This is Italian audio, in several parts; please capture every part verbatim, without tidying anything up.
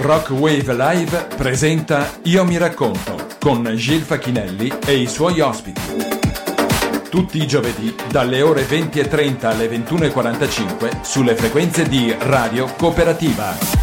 Rock Wave Live presenta Io mi racconto con Gil Facchinelli e i suoi ospiti. Tutti i giovedì dalle ore venti e trenta alle ventuno e quarantacinque sulle frequenze di Radio Cooperativa.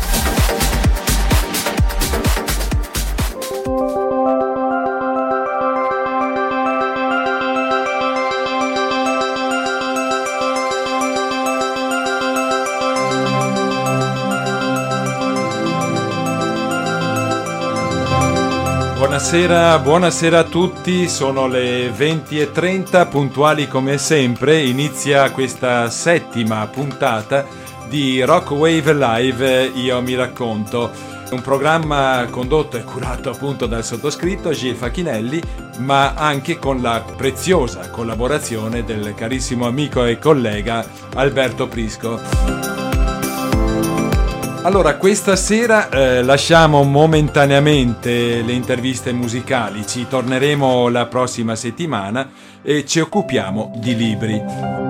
Buonasera, buonasera a tutti, sono le venti e trenta, puntuali come sempre, inizia questa settima puntata di Rock Wave Live Io mi racconto, un programma condotto e curato appunto dal sottoscritto Gil Facchinelli, ma anche con la preziosa collaborazione del carissimo amico e collega Alberto Prisco. Allora, questa sera eh, lasciamo momentaneamente le interviste musicali, ci torneremo la prossima settimana e ci occupiamo di libri.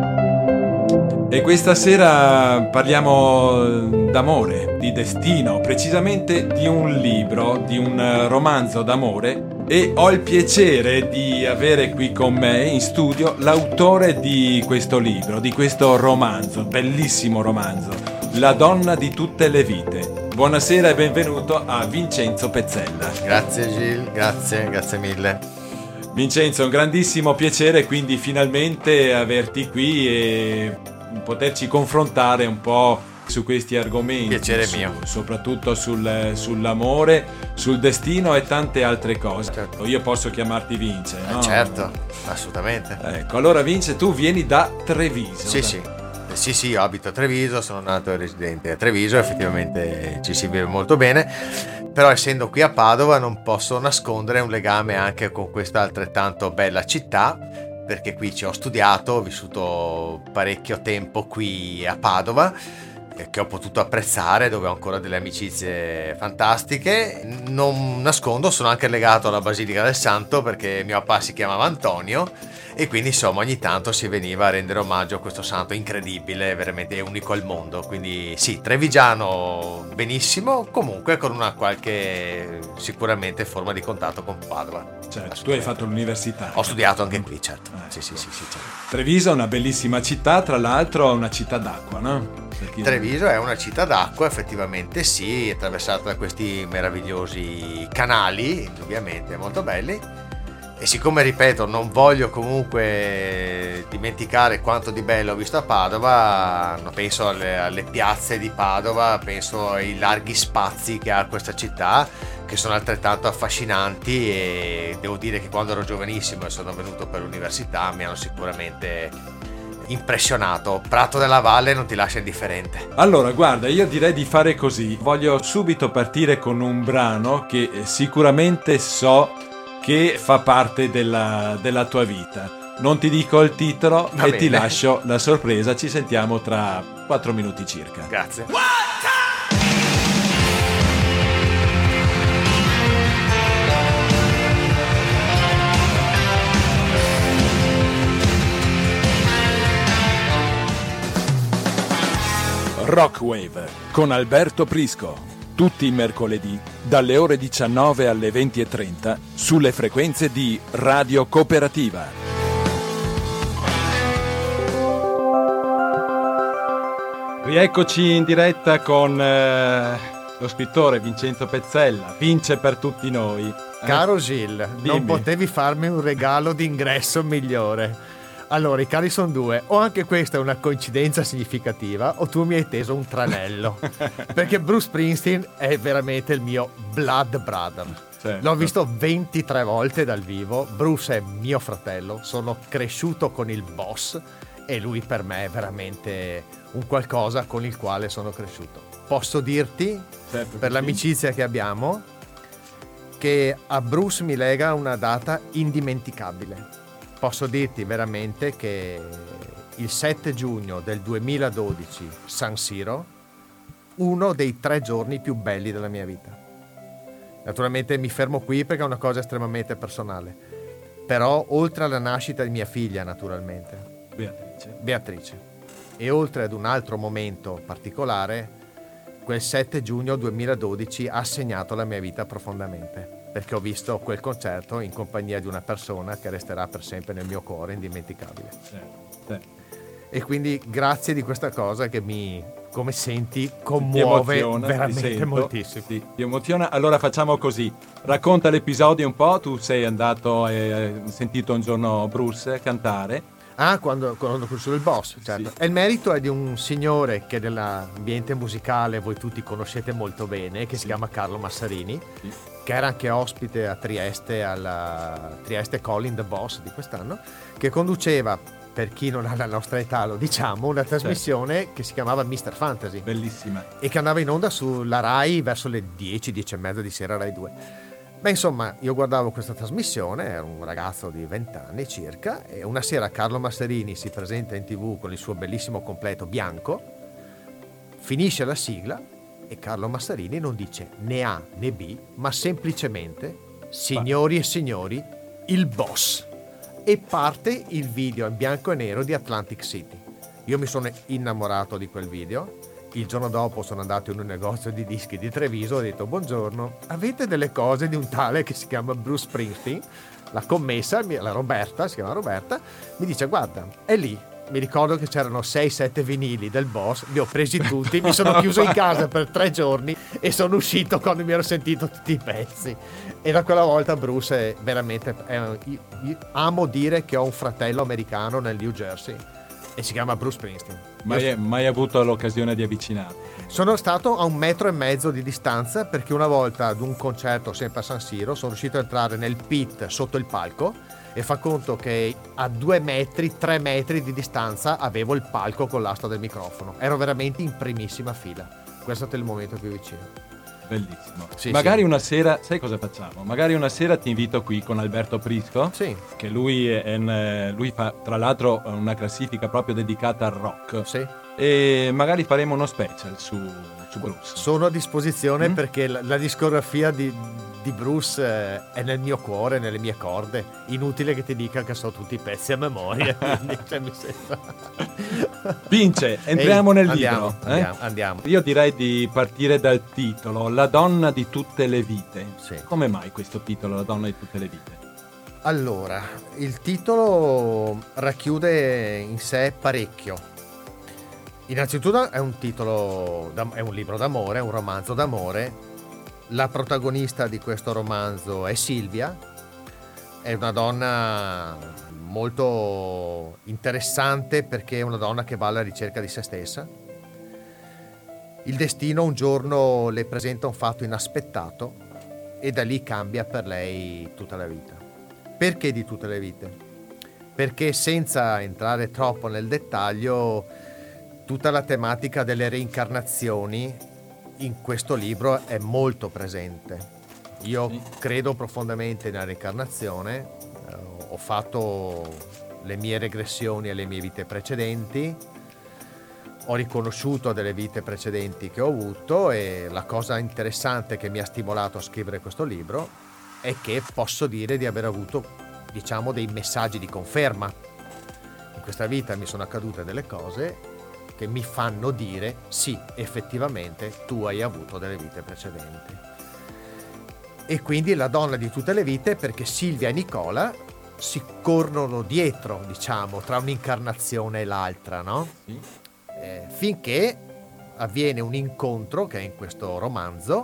E questa sera parliamo d'amore, di destino, precisamente di un libro, di un romanzo d'amore, e ho il piacere di avere qui con me in studio l'autore di questo libro, di questo romanzo, bellissimo romanzo, La donna di tutte le vite. Buonasera e benvenuto a Vincenzo Pezzella. Grazie Gil, grazie, grazie mille. Vincenzo, è un grandissimo piacere quindi finalmente averti qui e poterci confrontare un po' su questi argomenti. Piacere su, mio. Soprattutto sul, sull'amore, sul destino e tante altre cose. Certo. Io posso chiamarti Vince, no? Eh, certo, assolutamente. Ecco, allora Vince, tu vieni da Treviso. Sì, da... sì. Eh, sì, sì, io abito a Treviso, sono nato e residente a Treviso, effettivamente ci si vive molto bene, però essendo qui a Padova non posso nascondere un legame anche con questa altrettanto bella città, perché qui ci ho studiato, ho vissuto parecchio tempo qui a Padova, che ho potuto apprezzare, dove ho ancora delle amicizie fantastiche. Non nascondo, sono anche legato alla Basilica del Santo perché mio papà si chiamava Antonio e quindi insomma ogni tanto si veniva a rendere omaggio a questo santo incredibile, veramente unico al mondo. Quindi sì, trevigiano benissimo, comunque con una qualche sicuramente forma di contatto con Padova. Certo, tu hai fatto l'università. Ho studiato anche qui, certo. Eh, sì, sì, sì, sì, certo. Treviso è una bellissima città, tra l'altro è una città d'acqua, no? Perché... Treviso è una città d'acqua, effettivamente sì, è attraversata da questi meravigliosi canali, indubbiamente molto belli. E siccome, ripeto, non voglio comunque dimenticare quanto di bello ho visto a Padova, penso alle, alle piazze di Padova, penso ai larghi spazi che ha questa città, che sono altrettanto affascinanti, e devo dire che quando ero giovanissimo e sono venuto per l'università mi hanno sicuramente impressionato. Prato della Valle non ti lascia indifferente. Allora guarda, io direi di fare così, voglio subito partire con un brano che sicuramente so che fa parte della, della tua vita. Non ti dico il titolo Va e bene. Ti lascio la sorpresa, ci sentiamo tra quattro minuti circa. Grazie. Rockwave con Alberto Prisco. Tutti i mercoledì dalle ore diciannove alle venti e trenta sulle frequenze di Radio Cooperativa. Rieccoci in diretta con eh, lo scrittore Vincenzo Pezzella, Vince per tutti noi. Eh? Caro Gil, non Dimmi. potevi farmi un regalo d'ingresso migliore. Allora, i cari sono due, o anche questa è una coincidenza significativa, o tu mi hai teso un tranello. Perché Bruce Springsteen è veramente il mio blood brother. Certo. L'ho visto ventitré volte dal vivo. Bruce è mio fratello, sono cresciuto con il boss e lui per me è veramente un qualcosa con il quale sono cresciuto. Posso dirti, Certo, per sì. l'amicizia che abbiamo, che a Bruce mi lega una data indimenticabile. Posso dirti veramente che il sette giugno del duemiladodici, San Siro, uno dei tre giorni più belli della mia vita. Naturalmente mi fermo qui perché è una cosa estremamente personale, però oltre alla nascita di mia figlia, naturalmente, Beatrice. Beatrice, e oltre ad un altro momento particolare, quel sette giugno duemiladodici ha segnato la mia vita profondamente, perché ho visto quel concerto in compagnia di una persona che resterà per sempre nel mio cuore, indimenticabile. Sì, sì. E quindi grazie di questa cosa che mi, come senti, commuove Ti emoziona, veramente ti sento, moltissimo. Sì, ti emoziona. Allora facciamo così, racconta l'episodio un po'. Tu sei andato e hai sentito un giorno Bruce cantare. Ah, quando, quando ho conosciuto il boss, certo. Sì. E il merito è di un signore che nell'ambiente musicale voi tutti conoscete molto bene, che Sì. si chiama Carlo Massarini, Sì. che era anche ospite a Trieste, alla Trieste Calling the Boss di quest'anno, che conduceva, per chi non ha la nostra età lo diciamo, una trasmissione certo. che si chiamava mister Fantasy. Bellissima. E che andava in onda sulla Rai verso le dieci, dieci e mezza di sera, Rai due. Beh, insomma, io guardavo questa trasmissione, ero un ragazzo di venti anni circa, e una sera Carlo Massarini si presenta in tv con il suo bellissimo completo bianco, finisce la sigla e Carlo Massarini non dice né A né B, ma semplicemente signori e signori, il boss. E parte il video in bianco e nero di Atlantic City. Io mi sono innamorato di quel video. Il giorno dopo sono andato in un negozio di dischi di Treviso, ho detto buongiorno, avete delle cose di un tale che si chiama Bruce Springsteen? La commessa, la Roberta, si chiama Roberta, mi dice guarda, è lì. Mi ricordo che c'erano sei sette vinili del boss, li ho presi tutti, mi sono chiuso in casa per tre giorni e sono uscito quando mi ero sentito tutti i pezzi. E da quella volta Bruce è veramente, è, io, io amo dire che ho un fratello americano nel New Jersey e si chiama Bruce Springsteen. Mai, mai avuto l'occasione di avvicinarti? Sono stato a un metro e mezzo di distanza, perché una volta ad un concerto sempre a San Siro sono riuscito a entrare nel pit sotto il palco e fa conto che a due metri, tre metri di distanza avevo il palco con l'asta del microfono. Ero veramente in primissima fila. Questo è stato il momento più vicino. Bellissimo. Sì, Magari sì. una sera, sai cosa facciamo? Magari una sera ti invito qui con Alberto Prisco, Sì. che lui, è un, lui fa tra l'altro una classifica proprio dedicata al rock. Sì. E magari faremo uno special su, su Bruce. Sono a disposizione Mm? perché la, la discografia di, di Bruce eh, è nel mio cuore, nelle mie corde. Inutile che ti dica che so tutti i pezzi a memoria. Quindi, cioè, mi sembra... Vince, entriamo Ehi, nel andiamo, libro. eh? Andiamo, andiamo. Io direi di partire dal titolo, La donna di tutte le vite. Sì. Come mai questo titolo, La donna di tutte le vite? Allora, il titolo racchiude in sé parecchio. Innanzitutto è un titolo, è un libro d'amore, è un romanzo d'amore. La protagonista di questo romanzo è Silvia, è una donna molto interessante perché è una donna che va alla ricerca di se stessa. Il destino un giorno le presenta un fatto inaspettato e da lì cambia per lei tutta la vita. Perché di tutte le vite? Perché senza entrare troppo nel dettaglio, tutta la tematica delle reincarnazioni in questo libro è molto presente. Io Sì. credo profondamente nella reincarnazione, eh, ho fatto le mie regressioni alle mie vite precedenti, ho riconosciuto delle vite precedenti che ho avuto e la cosa interessante che mi ha stimolato a scrivere questo libro è che posso dire di aver avuto, diciamo, dei messaggi di conferma. In questa vita mi sono accadute delle cose che mi fanno dire sì, effettivamente tu hai avuto delle vite precedenti. E quindi la donna di tutte le vite, perché Silvia e Nicola si corrono dietro, diciamo, tra un'incarnazione e l'altra, no? Sì. Eh, finché avviene un incontro, che è in questo romanzo,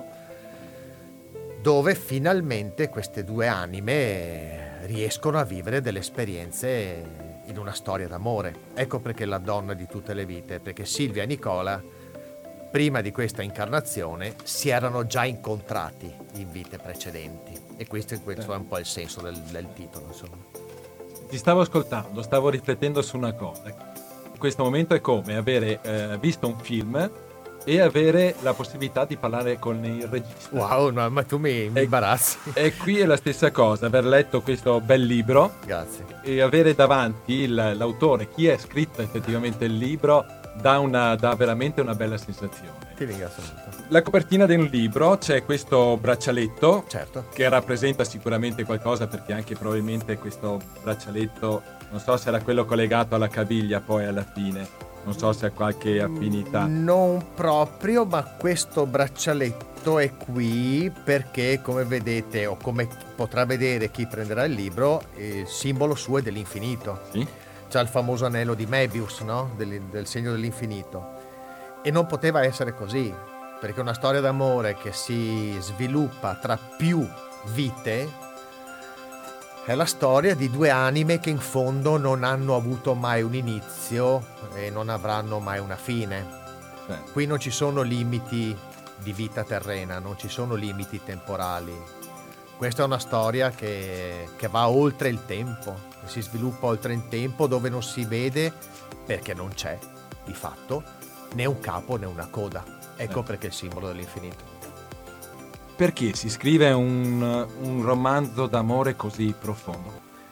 dove finalmente queste due anime riescono a vivere delle esperienze in una storia d'amore. Ecco perché la donna di tutte le vite, perché Silvia e Nicola, prima di questa incarnazione, si erano già incontrati in vite precedenti. E questo, questo è un po' il senso del, del titolo, insomma. Ti stavo ascoltando, stavo riflettendo su una cosa. In questo momento è come avere eh, visto un film e avere la possibilità di parlare con il regista. Wow, no, ma tu mi, mi E- imbarazzi. E qui è la stessa cosa, aver letto questo bel libro Grazie. e avere davanti il- l'autore, chi ha scritto effettivamente il libro, dà, una, dà veramente una bella sensazione. Ti ringrazio molto. La copertina del libro c'è questo braccialetto Certo. che rappresenta sicuramente qualcosa, perché anche probabilmente questo braccialetto, non so se era quello collegato alla caviglia poi alla fine, Non so se ha qualche affinità. Non proprio, ma questo braccialetto è qui perché, come vedete, o come potrà vedere chi prenderà il libro, il simbolo suo è dell'infinito. Sì. C'ha il famoso anello di Möbius, no? Del, del segno dell'infinito. E non poteva essere così, perché una storia d'amore che si sviluppa tra più vite è la storia di due anime che in fondo non hanno avuto mai un inizio e non avranno mai una fine. Beh. Qui non ci sono limiti di vita terrena, non ci sono limiti temporali. Questa è una storia che, che va oltre il tempo, che si sviluppa oltre il tempo, dove non si vede, perché non c'è, di fatto, né un capo né una coda. Ecco Eh. perché è il simbolo dell'infinito. Perché si scrive un, un romanzo d'amore così profondo?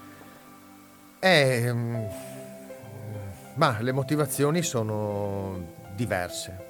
Eh, mm, ma le motivazioni sono diverse.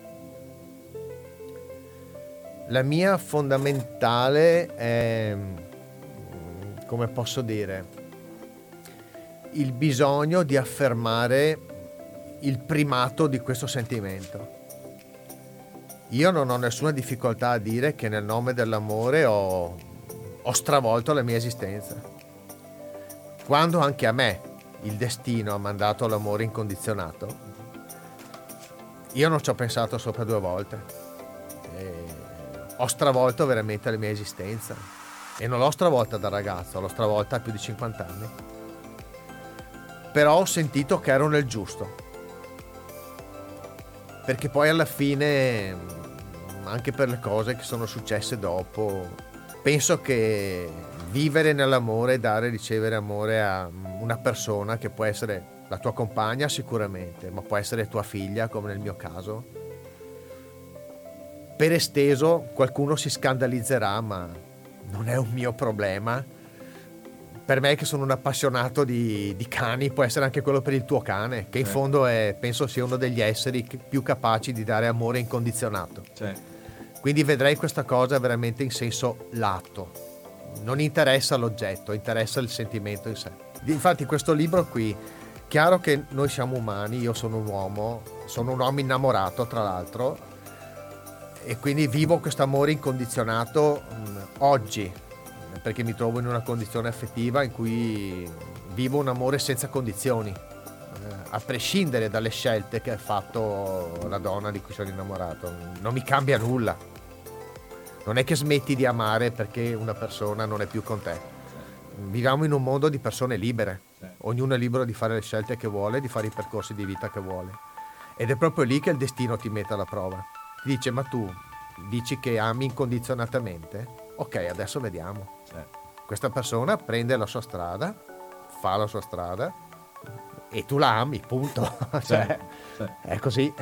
La mia fondamentale è, mm, come posso dire, il bisogno di affermare il primato di questo sentimento. Io non ho nessuna difficoltà a dire che nel nome dell'amore ho, ho stravolto la mia esistenza. Quando anche a me il destino ha mandato l'amore incondizionato, io non ci ho pensato sopra due volte. E ho stravolto veramente la mia esistenza. E non l'ho stravolta da ragazzo, l'ho stravolta a più di cinquanta anni. Però ho sentito che ero nel giusto. Perché poi alla fine, anche per le cose che sono successe dopo, penso che vivere nell'amore, dare e ricevere amore a una persona che può essere la tua compagna sicuramente, ma può essere tua figlia come nel mio caso, per esteso qualcuno si scandalizzerà, ma non è un mio problema. Per me che sono un appassionato di, di cani, può essere anche quello per il tuo cane, che in Eh. fondo è, penso sia uno degli esseri che- più capaci di dare amore incondizionato. Cioè, Quindi vedrei questa cosa veramente in senso lato. Non interessa l'oggetto, interessa il sentimento in sé. Infatti questo libro qui, chiaro che noi siamo umani, io sono un uomo, sono un uomo innamorato tra l'altro, e quindi vivo questo amore incondizionato mh, oggi, perché mi trovo in una condizione affettiva in cui vivo un amore senza condizioni, eh, a prescindere dalle scelte che ha fatto la donna di cui sono innamorato. Non mi cambia nulla. Non è che smetti di amare perché una persona non è più con te. Viviamo in un mondo di persone libere. Ognuno è libero di fare le scelte che vuole, di fare i percorsi di vita che vuole. Ed è proprio lì che il destino ti mette alla prova. Ti dice: ma tu dici che ami incondizionatamente? Ok, adesso vediamo. Questa persona prende la sua strada, fa la sua strada e tu la ami, punto. Cioè, sì. è così.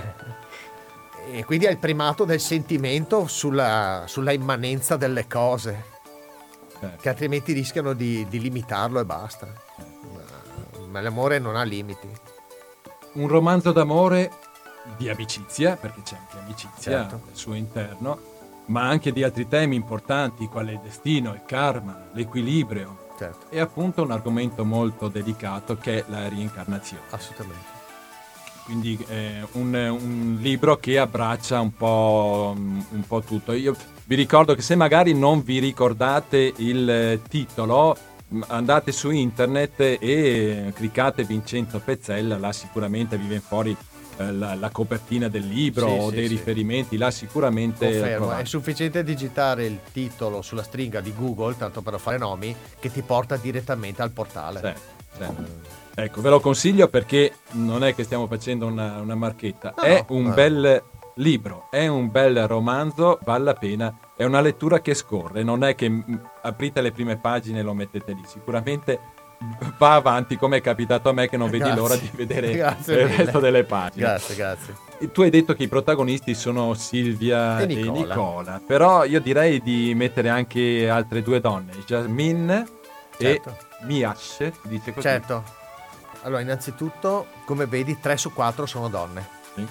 E quindi è il primato del sentimento sulla, sulla immanenza delle cose, Certo. che altrimenti rischiano di, di limitarlo e basta. Ma, ma l'amore non ha limiti. Un romanzo d'amore di amicizia, perché c'è anche amicizia Certo. al suo interno, ma anche di altri temi importanti quali il destino, il karma, l'equilibrio Certo, e appunto un argomento molto delicato che è la reincarnazione. assolutamente. Quindi è un, un libro che abbraccia un po', un po' tutto. Io vi ricordo che se magari non vi ricordate il titolo, andate su internet e cliccate Vincenzo Pezzella, là sicuramente vi viene fuori eh, la, la copertina del libro Sì, o sì, dei sì. riferimenti, là sicuramente Confermo, trovate. è sufficiente digitare il titolo sulla stringa di Google, tanto per non fare nomi, che ti porta direttamente al portale. Sì, sì. Ecco, ve lo consiglio perché non è che stiamo facendo una, una marchetta, No, è no. un Eh. bel libro, è un bel romanzo, vale la pena, è una lettura che scorre, non è che mm, aprite le prime pagine e lo mettete lì, sicuramente va avanti come è capitato a me che non vedi Grazie. l'ora di vedere Grazie il mille. resto delle pagine. Grazie, grazie. E tu hai detto che i protagonisti sono Silvia E e Nicola. Nicola, però io direi di mettere anche altre due donne, Jasmine Certo. e Miash, si dice così. Certo. Allora, innanzitutto, come vedi, tre su quattro sono donne. Sì.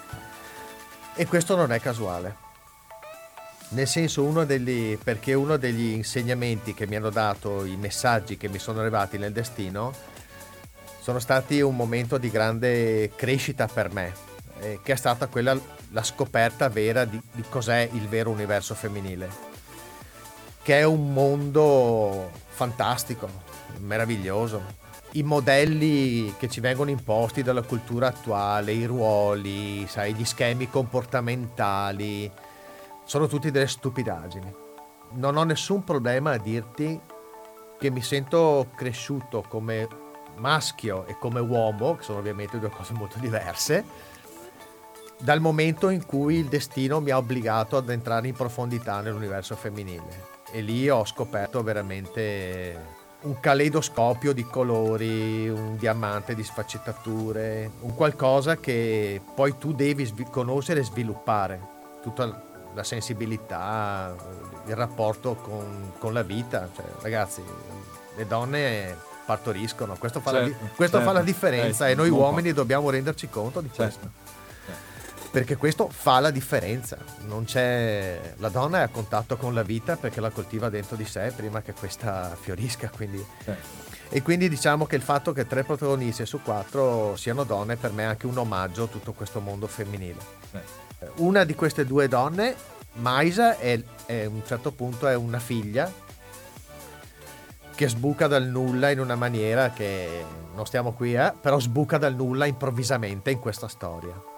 E questo non è casuale. Nel senso, uno degli, perché uno degli insegnamenti che mi hanno dato, i messaggi che mi sono arrivati nel destino, sono stati un momento di grande crescita per me, eh, che è stata quella la scoperta vera di, di cos'è il vero universo femminile, che è un mondo fantastico, meraviglioso. I modelli che ci vengono imposti dalla cultura attuale, i ruoli, sai, gli schemi comportamentali, sono tutti delle stupidaggini. Non ho nessun problema a dirti che mi sento cresciuto come maschio e come uomo, che sono ovviamente due cose molto diverse, dal momento in cui il destino mi ha obbligato ad entrare in profondità nell'universo femminile. E lì ho scoperto veramente un caleidoscopio di colori, un diamante di sfaccettature, un qualcosa che poi tu devi svi- conoscere e sviluppare. Tutta la sensibilità, il rapporto con, con la vita. Cioè, ragazzi, le donne partoriscono, questo fa, certo, la, di- questo certo, fa la differenza, eh, e noi uomini dobbiamo renderci conto di questo. Certo. Perché questo fa la differenza. Non c'è, la donna è a contatto con la vita perché la coltiva dentro di sé prima che questa fiorisca, quindi certo. E quindi diciamo che il fatto che tre protagonisti su quattro siano donne per me è anche un omaggio a tutto questo mondo femminile. Certo. Una di queste due donne, Maisa, è, è a un certo punto è una figlia che sbuca dal nulla in una maniera che non stiamo qui a, però sbuca dal nulla improvvisamente in questa storia.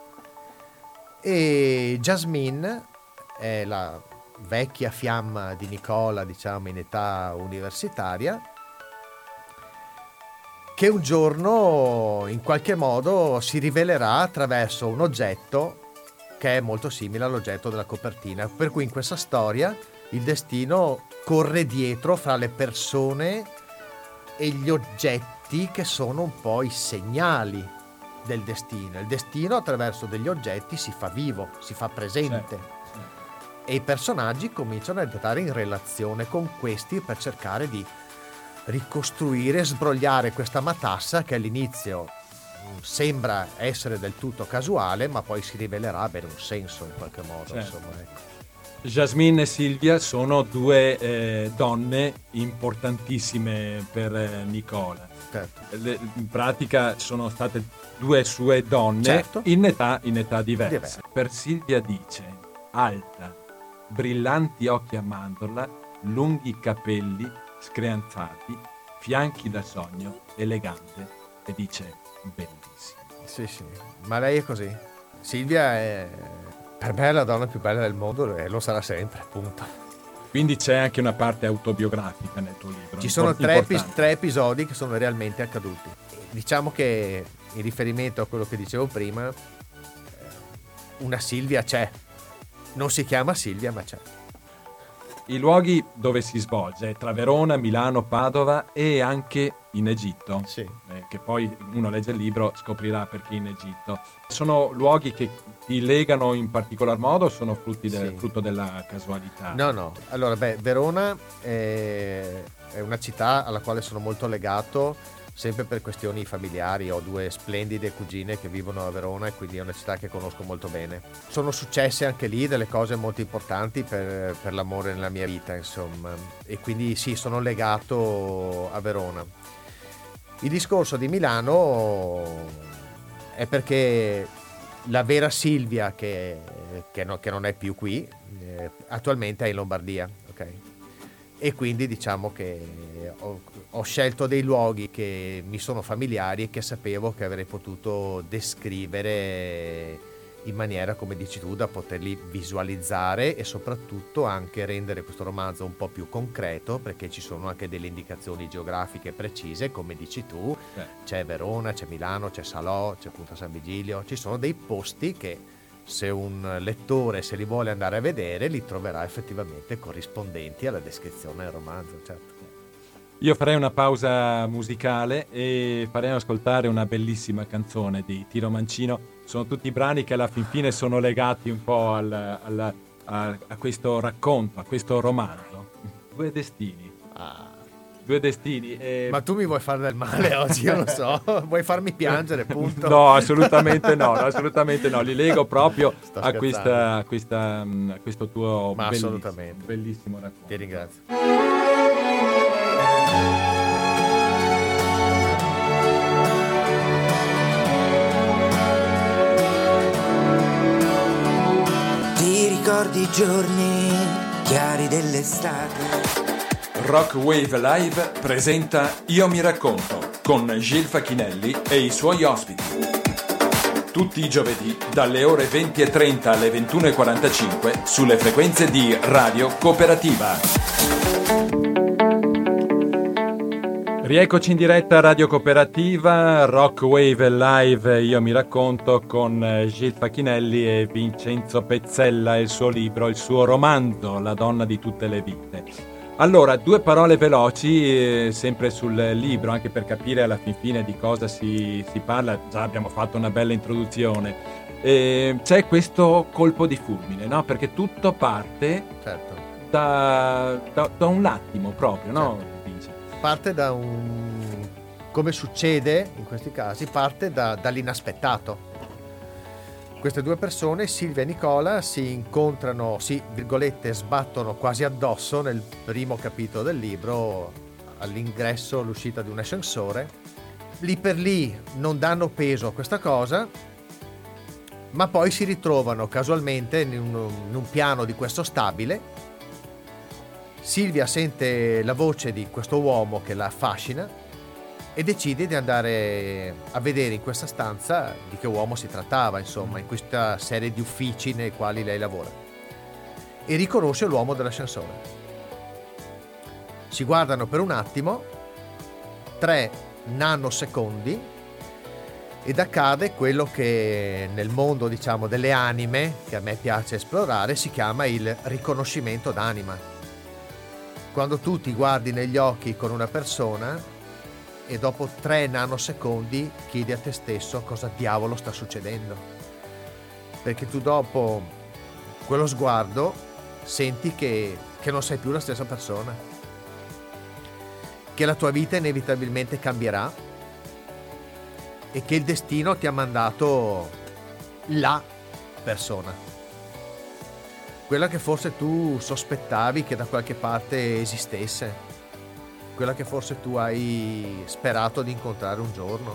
E Jasmine è la vecchia fiamma di Nicola, diciamo in età universitaria, che un giorno in qualche modo si rivelerà attraverso un oggetto che è molto simile all'oggetto della copertina, per cui in questa storia il destino corre dietro fra le persone e gli oggetti che sono un po' i segnali del destino. Il destino attraverso degli oggetti si fa vivo, si fa presente, certo, certo. E i personaggi cominciano a entrare in relazione con questi per cercare di ricostruire, sbrogliare questa matassa che all'inizio sembra essere del tutto casuale, ma poi si rivelerà avere un senso in qualche modo, certo. Insomma, ecco. Jasmine e Silvia sono due eh, donne importantissime per eh, Nicola. Certo. Le, in pratica sono state due sue donne, certo. in, età, in età diverse. Diverse. Per Silvia dice: alta, brillanti occhi a mandorla, lunghi capelli screanzati, fianchi da sogno, elegante, e dice bellissimo. Sì, sì, ma lei è così. Silvia è per me è la donna più bella del mondo e lo sarà sempre, punto. Quindi c'è anche una parte autobiografica nel tuo libro. Ci sono tre, epi- tre episodi che sono realmente accaduti. Diciamo che in riferimento a quello che dicevo prima, una Silvia c'è. Non si chiama Silvia, ma c'è. I luoghi dove si svolge, tra Verona, Milano, Padova e anche in Egitto, sì. eh, che poi uno legge il libro scoprirà perché in Egitto. Sono luoghi che ti legano in particolar modo o sono frutti del, sì. frutto della casualità? No, no. Allora, beh, Verona è, è una città alla quale sono molto legato, sempre per questioni familiari. Ho due splendide cugine che vivono a Verona e quindi è una città che conosco molto bene. Sono successe anche lì delle cose molto importanti per, per l'amore nella mia vita, insomma, e quindi sì, sono legato a Verona. Il discorso di Milano è perché la vera Silvia, che, che, no, che non è più qui, eh, attualmente è in Lombardia, ok? E quindi diciamo che ho, ho scelto dei luoghi che mi sono familiari e che sapevo che avrei potuto descrivere in maniera, come dici tu, da poterli visualizzare e soprattutto anche rendere questo romanzo un po' più concreto, perché ci sono anche delle indicazioni geografiche precise, come dici tu. eh. C'è Verona, c'è Milano, c'è Salò, c'è Punta San Vigilio, ci sono dei posti che se un lettore se li vuole andare a vedere li troverà effettivamente corrispondenti alla descrizione del romanzo, certo. Io farei una pausa musicale e farei ascoltare una bellissima canzone di Tino Mancino. Sono tutti brani che alla fin fine sono legati un po' al, al, a, a questo racconto, a questo romanzo. Due destini. Ah. Due destini. E... Ma tu mi vuoi fare del male oggi, io lo so. Vuoi farmi piangere, punto. No, assolutamente no, assolutamente no. Li lego proprio a, questa, a, questa, a questo tuo Ma bellissimo, assolutamente. bellissimo racconto. Ti ringrazio. ricordi i giorni chiari dell'estate. Rock Wave Live presenta Io mi racconto con Gil Facchinelli e i suoi ospiti. Tutti i giovedì dalle ore venti e trenta alle ventuno e quarantacinque sulle frequenze di Radio Cooperativa. Rieccoci in diretta a Radio Cooperativa, Rock Wave Live, Io mi racconto con Gil Facchinelli e Vincenzo Pezzella e il suo libro, il suo romanzo, La donna di tutte le vite. Allora, due parole veloci, eh, sempre sul libro, anche per capire alla fin fine di cosa si, si parla. Già abbiamo fatto una bella introduzione. Eh, c'è questo colpo di fulmine, no? Perché tutto parte Certo. da, da, da un attimo proprio, no? Certo. Parte da un... come succede in questi casi, parte da, dall'inaspettato. Queste due persone, Silvia e Nicola, si incontrano, si, virgolette, sbattono quasi addosso nel primo capitolo del libro, all'ingresso, all'uscita di un ascensore. Lì per lì non danno peso a questa cosa, ma poi si ritrovano casualmente in un, in un piano di questo stabile. Silvia sente la voce di questo uomo che la affascina e decide di andare a vedere in questa stanza di che uomo si trattava, insomma, in questa serie di uffici nei quali lei lavora. E riconosce l'uomo dell'ascensore. Si guardano per un attimo, tre nanosecondi, ed accade quello che nel mondo, diciamo, delle anime, che a me piace esplorare, si chiama il riconoscimento d'anima. Quando tu ti guardi negli occhi con una persona e dopo tre nanosecondi chiedi a te stesso cosa diavolo sta succedendo, perché tu dopo quello sguardo senti che, che non sei più la stessa persona, che la tua vita inevitabilmente cambierà e che il destino ti ha mandato la persona, quella che forse tu sospettavi che da qualche parte esistesse, quella che forse tu hai sperato di incontrare un giorno,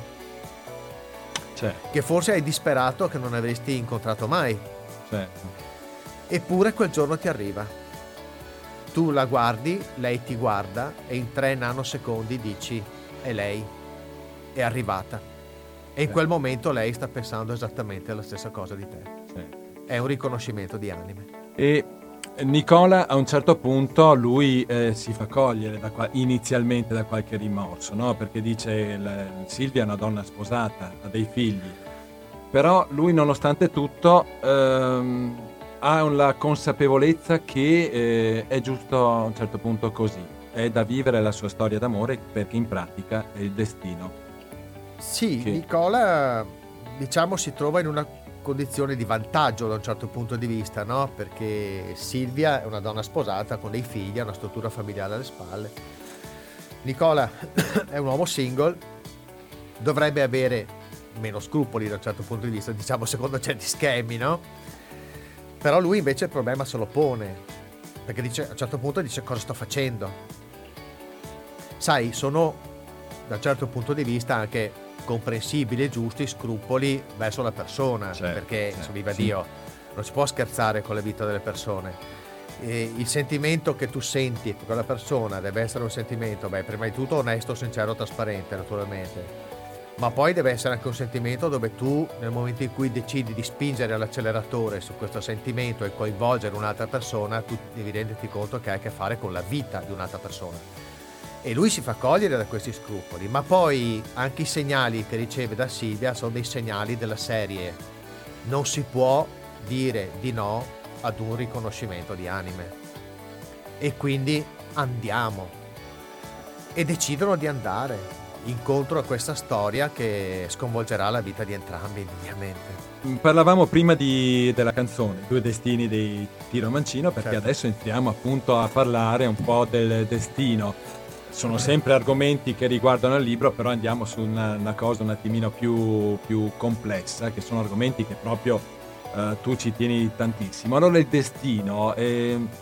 certo. Che forse hai disperato che non avresti incontrato mai, Certo. Eppure quel giorno ti arriva. Tu la guardi, lei ti guarda e in tre nanosecondi dici: è lei, è arrivata. E in quel momento lei sta pensando esattamente la stessa cosa di te. Certo. È un riconoscimento di anime. E Nicola a un certo punto lui eh, si fa cogliere da qua, inizialmente da qualche rimorso, no? Perché dice la, Silvia è una donna sposata, ha dei figli, però lui nonostante tutto ehm, ha la consapevolezza che eh, è giusto a un certo punto così, è da vivere la sua storia d'amore perché in pratica è il destino. Sì, che... Nicola, diciamo, si trova in una condizione di vantaggio da un certo punto di vista, no? Perché Silvia è una donna sposata con dei figli, ha una struttura familiare alle spalle. Nicola è un uomo single, dovrebbe avere meno scrupoli da un certo punto di vista, diciamo, secondo certi schemi, no? Però lui invece il problema se lo pone, perché dice, a un certo punto dice: cosa sto facendo? Sai, sono da un certo punto di vista anche comprensibili e giusti scrupoli verso la persona, certo, perché certo, viva sì. Dio, non si può scherzare con la vita delle persone. E il sentimento che tu senti per quella persona deve essere un sentimento, beh, prima di tutto onesto, sincero, trasparente, naturalmente, ma poi deve essere anche un sentimento dove tu, nel momento in cui decidi di spingere all'acceleratore su questo sentimento e coinvolgere un'altra persona, tu devi renderti conto che hai a che fare con la vita di un'altra persona. E lui si fa cogliere da questi scrupoli, ma poi anche i segnali che riceve da Silvia sono dei segnali della serie: non si può dire di no ad un riconoscimento di anime, e quindi andiamo. E decidono di andare incontro a questa storia che sconvolgerà la vita di entrambi, indubbiamente. Parlavamo prima di, della canzone Due destini di Tiro Mancino, perché Certo. adesso entriamo appunto a parlare un po' del destino. Sono sempre argomenti che riguardano il libro, però andiamo su una, una cosa un attimino più, più complessa, che sono argomenti che proprio uh, tu ci tieni tantissimo. Allora il destino, eh,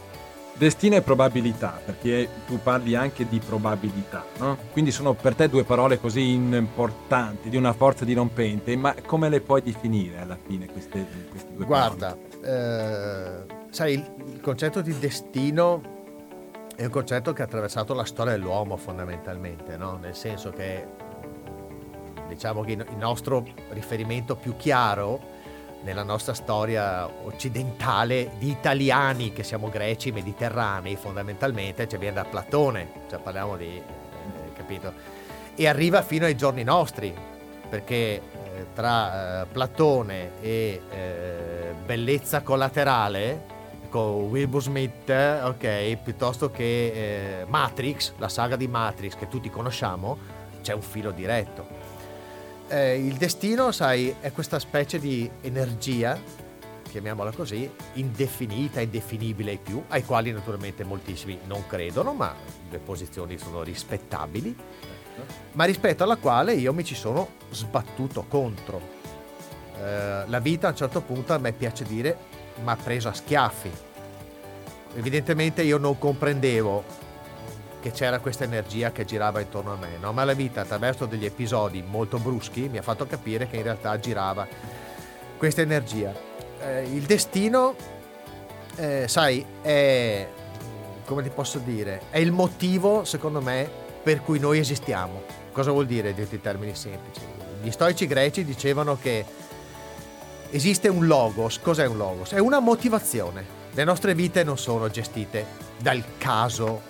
Destino e probabilità, perché tu parli anche di probabilità, no? Quindi sono per te due parole così importanti, di una forza dirompente, ma come le puoi definire alla fine queste, queste due Guarda, parole? eh, sai, il, il concetto di destino è un concetto che ha attraversato la storia dell'uomo fondamentalmente, no? Nel senso che diciamo che il nostro riferimento più chiaro nella nostra storia occidentale di italiani che siamo greci mediterranei fondamentalmente, cioè viene da Platone, cioè parliamo di eh, capito, e arriva fino ai giorni nostri, perché eh, tra eh, Platone e eh, Bellezza collaterale con Wilbur Smith, ok, piuttosto che eh, Matrix, la saga di Matrix che tutti conosciamo, c'è un filo diretto. Eh, il destino, sai, è questa specie di energia, chiamiamola così, indefinita, indefinibile ai più, ai quali naturalmente moltissimi non credono, ma le posizioni sono rispettabili, ma rispetto alla quale io mi ci sono sbattuto contro. Eh, la vita a un certo punto, a me piace dire, mi ha preso a schiaffi. Evidentemente io non comprendevo che c'era questa energia che girava intorno a me, no? Ma la vita, attraverso degli episodi molto bruschi, mi ha fatto capire che in realtà girava questa energia. Eh, il destino, eh, sai, è, come ti posso dire, è il motivo, secondo me, per cui noi esistiamo. Cosa vuol dire, detto in termini semplici? Gli stoici greci dicevano che esiste un logos. Cos'è un logos? È una motivazione. Le nostre vite non sono gestite dal caso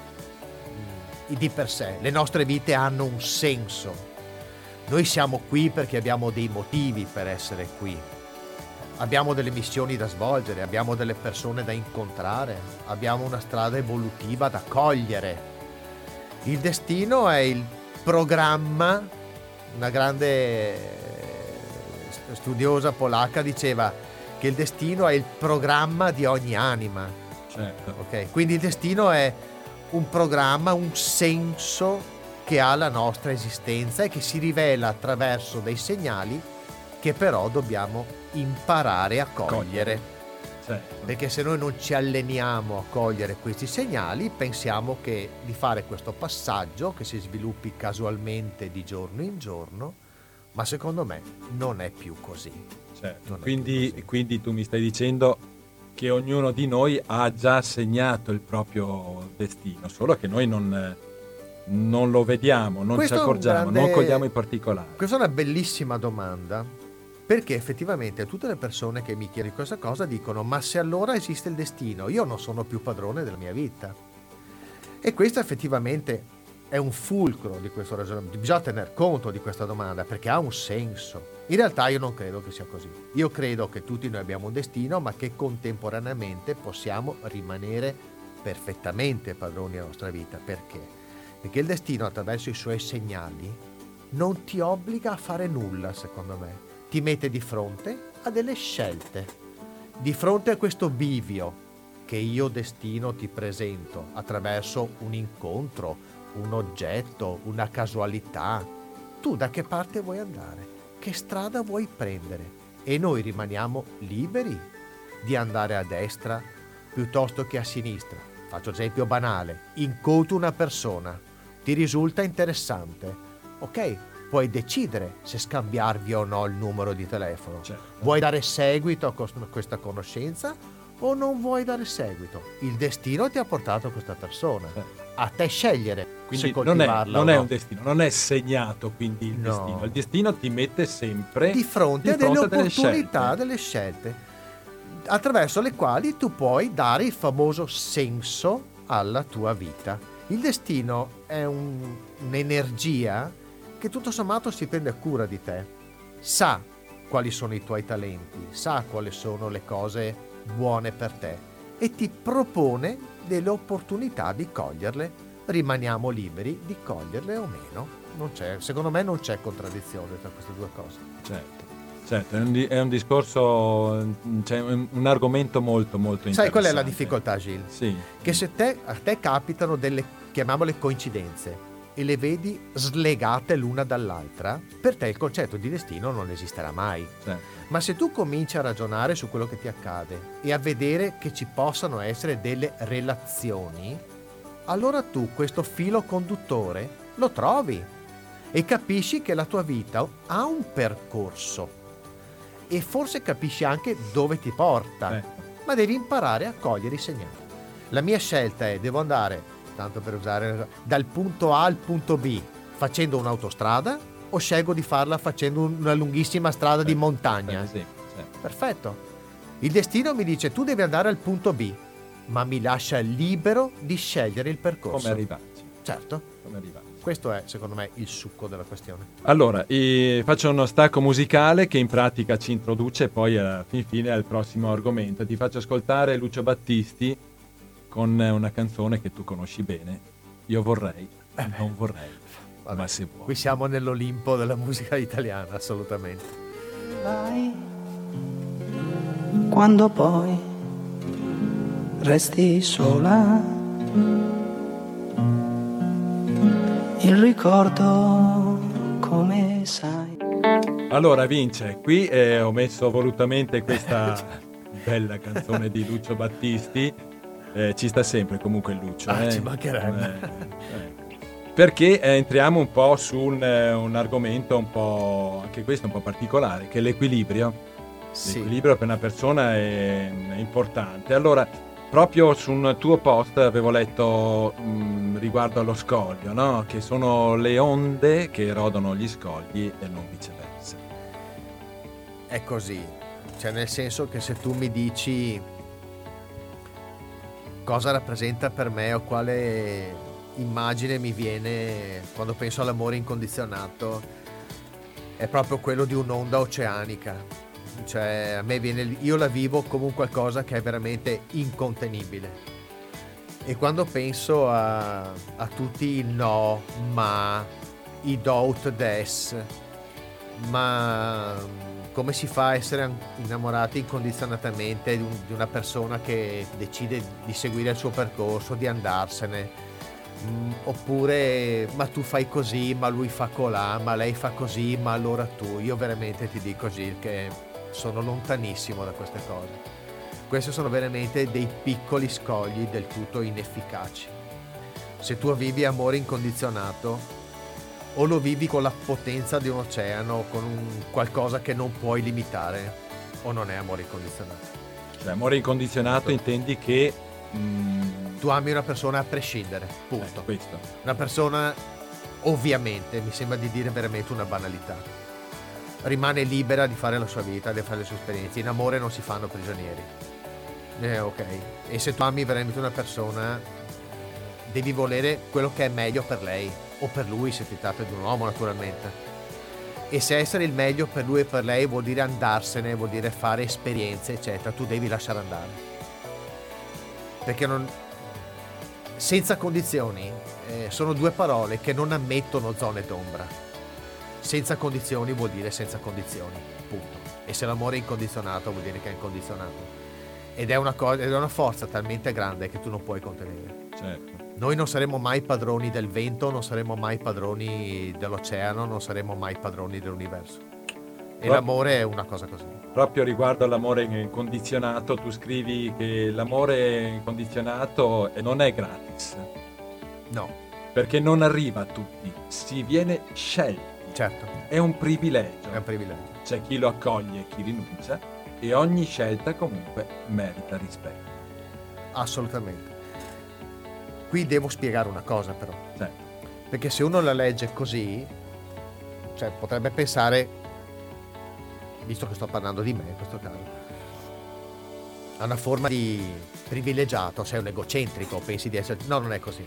di per sé, le nostre vite hanno un senso. Noi siamo qui perché abbiamo dei motivi per essere qui, abbiamo delle missioni da svolgere, abbiamo delle persone da incontrare, abbiamo una strada evolutiva da cogliere. Il destino è il programma. Una grande studiosa polacca diceva che il destino è il programma di ogni anima. Certo. Ok, quindi il destino è un programma, un senso che ha la nostra esistenza e che si rivela attraverso dei segnali che però dobbiamo imparare a cogliere. Certo. Perché se noi non ci alleniamo a cogliere questi segnali, pensiamo che di fare questo passaggio che si sviluppi casualmente di giorno in giorno, ma secondo me non è più così. Certo. Non è Quindi, più così. quindi tu mi stai dicendo che ognuno di noi ha già segnato il proprio destino, solo che noi non, non lo vediamo, non Questo ci è un accorgiamo, grande- non cogliamo i particolari. Questa è una bellissima domanda, perché effettivamente tutte le persone che mi chiedono questa cosa dicono: ma se allora esiste il destino, io non sono più padrone della mia vita. E questo effettivamente è un fulcro di questo ragionamento. Bisogna tener conto di questa domanda perché ha un senso. In realtà io non credo che sia così. Io credo che tutti noi abbiamo un destino, ma che contemporaneamente possiamo rimanere perfettamente padroni della nostra vita. Perché? Perché il destino, attraverso i suoi segnali, non ti obbliga a fare nulla, secondo me. Ti mette di fronte a delle scelte. Di fronte a questo bivio che io destino ti presento attraverso un incontro, un oggetto, una casualità. Tu da che parte vuoi andare? Che strada vuoi prendere? E noi rimaniamo liberi di andare a destra piuttosto che a sinistra. Faccio esempio banale: incontro una persona, ti risulta interessante, ok, puoi decidere se scambiarvi o no il numero di telefono. Certo. Vuoi dare seguito a questa conoscenza o non vuoi dare seguito? Il destino ti ha portato a questa persona, Certo. a te scegliere Quindi se non è, coltivarla non o è no. un destino, non è segnato quindi il No. destino. Il destino ti mette sempre Di fronte di a delle fronte delle opportunità, scelte. delle scelte, attraverso le quali tu puoi dare il famoso senso alla tua vita. Il destino è un- un'energia che tutto sommato si prende cura di te, sa quali sono i tuoi talenti, sa quali sono le cose buone per te e ti propone delle opportunità di coglierle. Rimaniamo liberi di coglierle o meno. Non c'è, secondo me non c'è contraddizione tra queste due cose. Certo, certo, è un, di- è un discorso, cioè un, un argomento molto molto interessante. Sai qual è la difficoltà, Gilles? Sì, Che se te, a te capitano delle, chiamiamole coincidenze, e le vedi slegate l'una dall'altra, per te il concetto di destino non esisterà mai. Sì. Ma se tu cominci a ragionare su quello che ti accade e a vedere che ci possano essere delle relazioni, allora tu questo filo conduttore lo trovi e capisci che la tua vita ha un percorso e forse capisci anche dove ti porta, Eh. ma devi imparare a cogliere i segnali. La mia scelta è: devo andare, tanto per usare, dal punto A al punto B facendo un'autostrada, o scelgo di farla facendo una lunghissima strada di montagna? Sì, sì. Perfetto. Il destino mi dice: tu devi andare al punto B, ma mi lascia libero di scegliere il percorso. Come arrivarci? Certo. Come arrivarci? Questo è, secondo me, il succo della questione. Allora, eh, faccio uno stacco musicale che in pratica ci introduce poi alla fin fine al prossimo argomento. Ti faccio ascoltare Lucio Battisti con una canzone che tu conosci bene. Io vorrei, non vorrei, Vabbè, ma se vuoi. qui siamo nell'Olimpo della musica italiana, assolutamente. Vai, quando poi resti sola, il ricordo, come sai. Allora, Vince, qui eh, ho messo volutamente questa bella canzone di Lucio Battisti. Eh, ci sta sempre comunque il Lucio. Ah, eh. ci mancherebbe. Eh, eh. Perché eh, entriamo un po' su un, eh, un argomento un po', anche questo un po' particolare, che è l'equilibrio. Sì. L'equilibrio per una persona è, è importante. Allora, proprio su un tuo post avevo letto mh, riguardo allo scoglio, no? Che sono le onde che erodono gli scogli e non viceversa. È così. Cioè, nel senso che se tu mi dici cosa rappresenta per me o quale immagine mi viene quando penso all'amore incondizionato, è proprio quello di un'onda oceanica. Cioè, a me viene, io la vivo come un qualcosa che è veramente incontenibile. E quando penso a, a tutti i no, ma, i doubt des, ma come si fa a essere innamorati incondizionatamente di, un, di una persona che decide di seguire il suo percorso, di andarsene, mm, oppure ma tu fai così, ma lui fa colà, ma lei fa così, ma allora tu. Io veramente ti dico, Gil, che sono lontanissimo da queste cose. Questi sono veramente dei piccoli scogli del tutto inefficaci. Se tu vivi amore incondizionato, o lo vivi con la potenza di un oceano, con un qualcosa che non puoi limitare, o non è amore incondizionato. Cioè, amore incondizionato intendi che mh, Tu ami una persona a prescindere, punto. ecco, questo. Una persona, ovviamente, mi sembra di dire veramente una banalità, rimane libera di fare la sua vita, di fare le sue esperienze. In amore non si fanno prigionieri. Eh, ok. E se tu ami veramente una persona, devi volere quello che è meglio per lei, o per lui, se si tratta di un uomo, naturalmente. E se essere il meglio per lui e per lei vuol dire andarsene, vuol dire fare esperienze, eccetera, tu devi lasciare andare. Perché non... senza condizioni eh, sono due parole che non ammettono zone d'ombra. Senza condizioni vuol dire senza condizioni, punto. E se l'amore è incondizionato vuol dire che è incondizionato. Ed è una, cosa, ed è una forza talmente grande che tu non puoi contenere. Certo. Noi non saremo mai padroni del vento, non saremo mai padroni dell'oceano, non saremo mai padroni dell'universo. E Pro- l'amore è una cosa così. Proprio riguardo all'amore incondizionato, tu scrivi che l'amore incondizionato non è gratis, No, perché non arriva a tutti, si viene scelti, certo, è un privilegio. è un privilegio. C'è chi lo accoglie e chi rinuncia, e ogni scelta comunque merita rispetto. Assolutamente. Qui devo spiegare una cosa però, Certo. perché se uno la legge così, cioè potrebbe pensare, visto che sto parlando di me in questo caso, a una forma di privilegiato, sei un egocentrico, pensi di essere... No, non è così.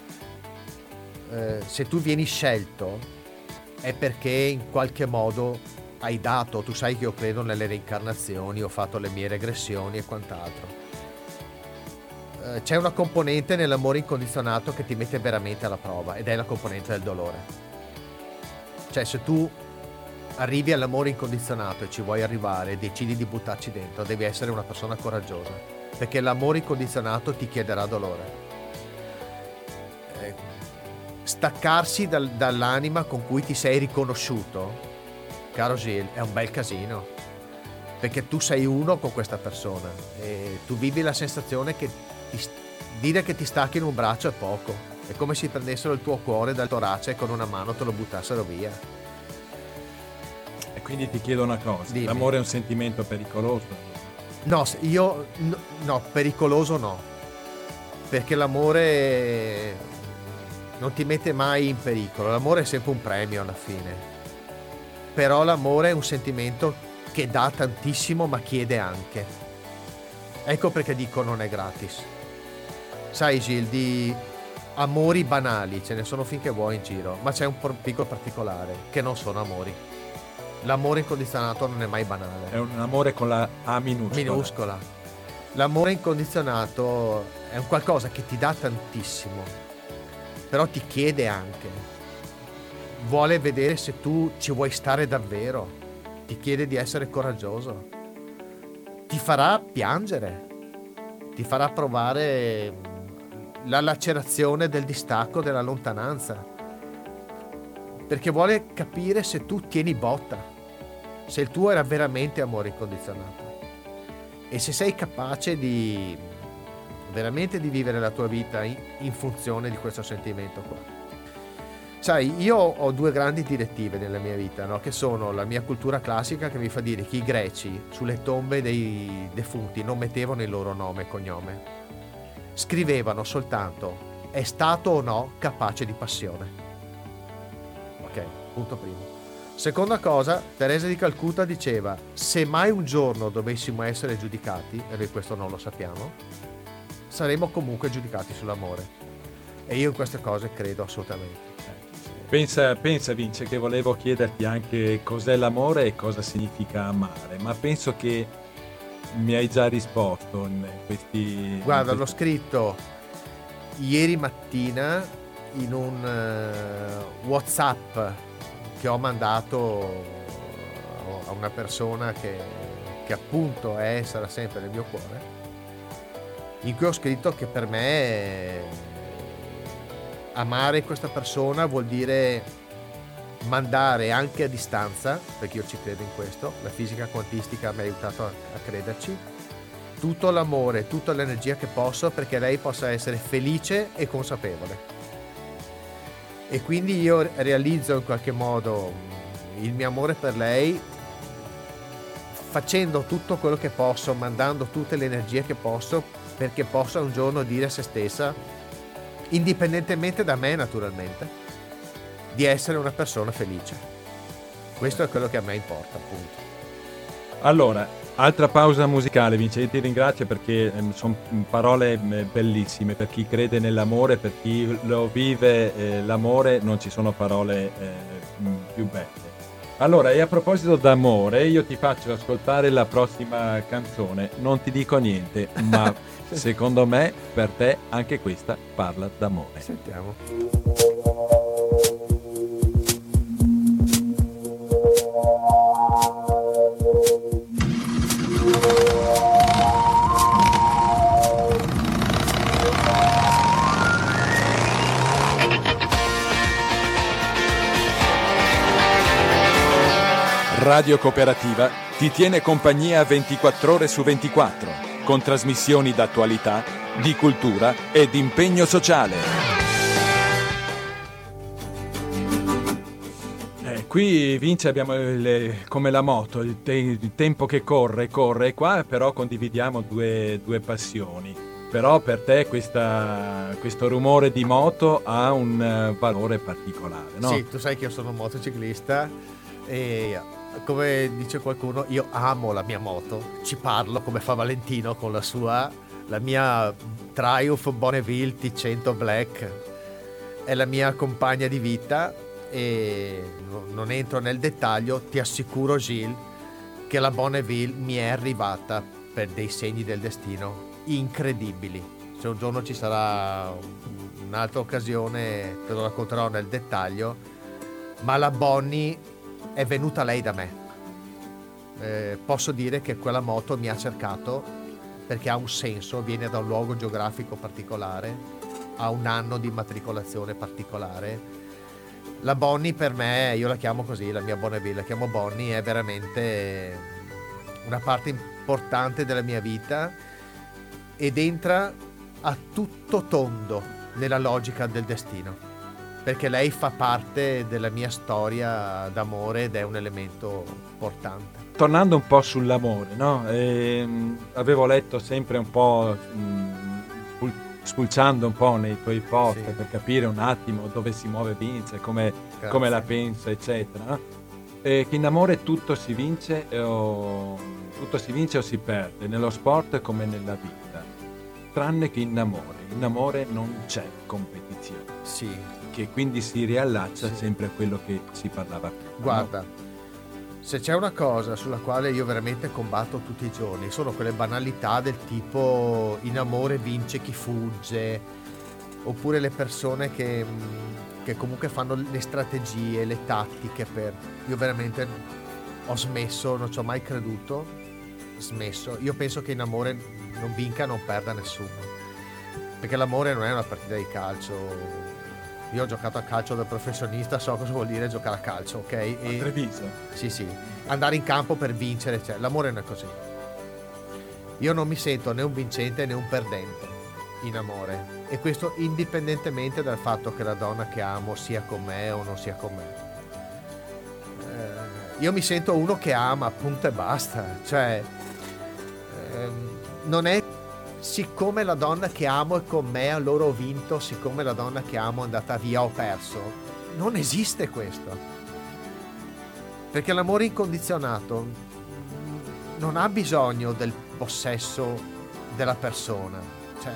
Eh, se tu vieni scelto è perché in qualche modo hai dato, tu sai che io credo nelle reincarnazioni, ho fatto le mie regressioni e quant'altro. Eh, c'è una componente nell'amore incondizionato che ti mette veramente alla prova, ed è la componente del dolore. Cioè, se tu arrivi all'amore incondizionato e ci vuoi arrivare e decidi di buttarci dentro, devi essere una persona coraggiosa, perché l'amore incondizionato ti chiederà dolore. Eh, staccarsi dal- dall'anima con cui ti sei riconosciuto, caro Gilles, è un bel casino, perché tu sei uno con questa persona e tu vivi la sensazione che ti, dire che ti stacchi in un braccio è poco, è come se prendessero il tuo cuore dal torace e con una mano te lo buttassero via. E quindi ti chiedo una cosa, Dimmi. l'amore è un sentimento pericoloso? No, se- io no, no, pericoloso no, perché l'amore non ti mette mai in pericolo, l'amore è sempre un premio alla fine, però l'amore è un sentimento che dà tantissimo ma chiede anche. Ecco perché dico non è gratis. Sai Gilles, di amori banali ce ne sono finché vuoi in giro, ma c'è un por- piccolo particolare, che non sono amori. L'amore incondizionato non è mai banale. È un amore con la A minuscola. Minuscola. L'amore incondizionato è un qualcosa che ti dà tantissimo, però ti chiede anche. Vuole vedere se tu ci vuoi stare davvero. Ti chiede di essere coraggioso. Ti farà piangere. Ti farà provare la lacerazione del distacco, della lontananza. Perché vuole capire se tu tieni botta. Se il tuo era veramente amore incondizionato. E se sei capace di veramente di vivere la tua vita in, in funzione di questo sentimento qua. Sai, io ho due grandi direttive nella mia vita, no? Che sono la mia cultura classica, che mi fa dire che i greci sulle tombe dei defunti non mettevano il loro nome e cognome, scrivevano soltanto è stato o no capace di passione. Ok, punto primo. Seconda cosa, Teresa di Calcutta diceva: se mai un giorno dovessimo essere giudicati, e noi questo non lo sappiamo, saremo comunque giudicati sull'amore. E io in queste cose credo assolutamente. Pensa, pensa Vince, che volevo chiederti anche cos'è l'amore e cosa significa amare, ma penso che mi hai già risposto in questi... Guarda, in l'ho questi... scritto ieri mattina in un uh, WhatsApp che ho mandato a una persona che, che appunto è sarà sempre nel mio cuore, in cui ho scritto che per me amare questa persona vuol dire mandare anche a distanza, perché io ci credo in questo, la fisica quantistica mi ha aiutato a, a crederci, tutto l'amore, tutta l'energia che posso perché lei possa essere felice e consapevole. E quindi io realizzo in qualche modo il mio amore per lei facendo tutto quello che posso, mandando tutte le energie che posso perché possa un giorno dire a se stessa, indipendentemente da me naturalmente, di essere una persona felice. Questo è quello che a me importa, appunto. Allora, altra pausa musicale, Vince, io ti ringrazio perché eh, sono parole eh, bellissime per chi crede nell'amore, per chi lo vive eh, l'amore, non ci sono parole eh, più belle. Allora, e a proposito d'amore, io ti faccio ascoltare la prossima canzone, non ti dico niente, ma secondo me per te anche questa parla d'amore. Sentiamo. Radio Cooperativa ti tiene compagnia ventiquattro ore su ventiquattro, con trasmissioni d'attualità, di cultura e di impegno sociale. Eh, qui Vince abbiamo il, come la moto, il, te, il tempo che corre, corre, qua però condividiamo due, due passioni. Però per te questa, questo rumore di moto ha un uh, valore particolare, no? Sì, tu sai che io sono un motociclista e come dice qualcuno, io amo la mia moto, ci parlo come fa Valentino con la sua, la mia Triumph Bonneville T cento Black, è la mia compagna di vita e non entro nel dettaglio, ti assicuro Gilles che la Bonneville mi è arrivata per dei segni del destino incredibili. Se un giorno ci sarà un'altra occasione te lo racconterò nel dettaglio, ma la Bonnie è venuta lei da me. Eh, posso dire che quella moto mi ha cercato perché ha un senso, viene da un luogo geografico particolare ha un anno di immatricolazione particolare. La Bonnie per me, io la chiamo così, la mia Bonneville, la chiamo Bonnie, è veramente una parte importante della mia vita ed entra a tutto tondo nella logica del destino, perché lei fa parte della mia storia d'amore ed è un elemento importante. Tornando un po' sull'amore, no? Ehm, avevo letto sempre un po', mh, spul- spulciando un po' nei tuoi post, Sì. per capire un attimo dove si muove Vince, come, Grazie. come la pensa, eccetera, no? E che in amore tutto si vince o tutto si vince o si perde, nello sport come nella vita, tranne che in amore. In amore non c'è competizione, Sì, che quindi si riallaccia Sì. sempre a quello che si parlava prima. no? guarda, se c'è una cosa sulla quale io veramente combatto tutti i giorni, sono quelle banalità del tipo in amore vince chi fugge, oppure le persone che, mh, che comunque fanno le strategie, le tattiche per... Io veramente ho smesso, non ci ho mai creduto, smesso. Io penso che in amore non vinca, non perda nessuno, perché l'amore non è una partita di calcio. Io ho giocato a calcio da professionista, so cosa vuol dire giocare a calcio, ok? A E Treviso. sì, sì, andare in campo per vincere, cioè, l'amore non è così. Io non mi sento né un vincente né un perdente in amore, e questo indipendentemente dal fatto che la donna che amo sia con me o non sia con me. Eh, io mi sento uno che ama, punto e basta, cioè ehm, non è siccome la donna che amo è con me allora ho vinto, siccome la donna che amo è andata via ho perso. Non esiste questo, perché l'amore incondizionato non ha bisogno del possesso della persona, cioè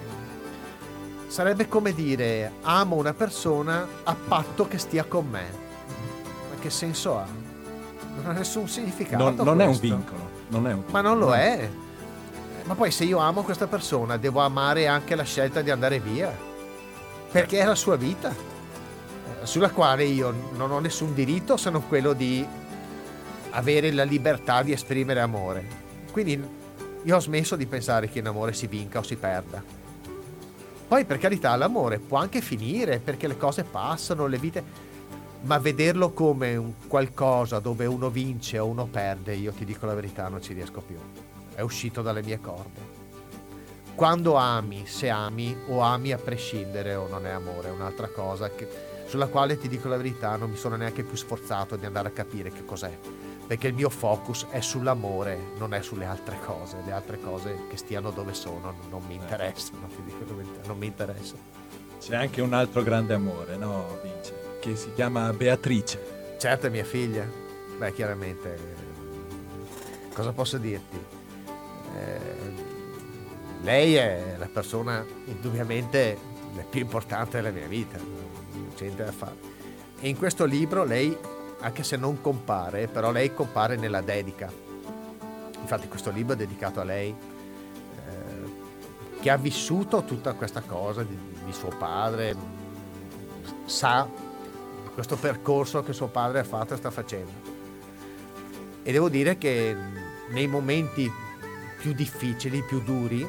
sarebbe come dire amo una persona a patto che stia con me. Ma che senso ha? Non ha nessun significato. Non, non è un questo. vincolo, non è un Ma non lo no. è. Ma poi se io amo questa persona devo amare anche la scelta di andare via, perché è la sua vita, eh, sulla quale io non ho nessun diritto se non quello di avere la libertà di esprimere amore. Quindi io ho smesso di pensare che in amore si vinca o si perda. Poi per carità l'amore può anche finire perché le cose passano, le vite, ma vederlo come un qualcosa dove uno vince o uno perde, io ti dico la verità, non ci riesco più. È uscito dalle mie corde. Quando ami, se ami o ami a prescindere o non è amore, è un'altra cosa che, sulla quale ti dico la verità non mi sono neanche più sforzato di andare a capire che cos'è, perché il mio focus è sull'amore, non è sulle altre cose. Le altre cose che stiano dove sono non mi interessano, ti dico la verità, non mi interessano. C'è anche un altro grande amore, no, Vince, che si chiama Beatrice. Certo è mia figlia. Beh, chiaramente, cosa posso dirti? Eh, lei è la persona indubbiamente la più importante della mia vita, non c'è niente da fare. E in questo libro lei, anche se non compare, però lei compare nella dedica. Infatti questo libro è dedicato a lei, eh, che ha vissuto tutta questa cosa di, di suo padre, sa questo percorso che suo padre ha fatto e sta facendo. E devo dire che nei momenti più difficili, più duri,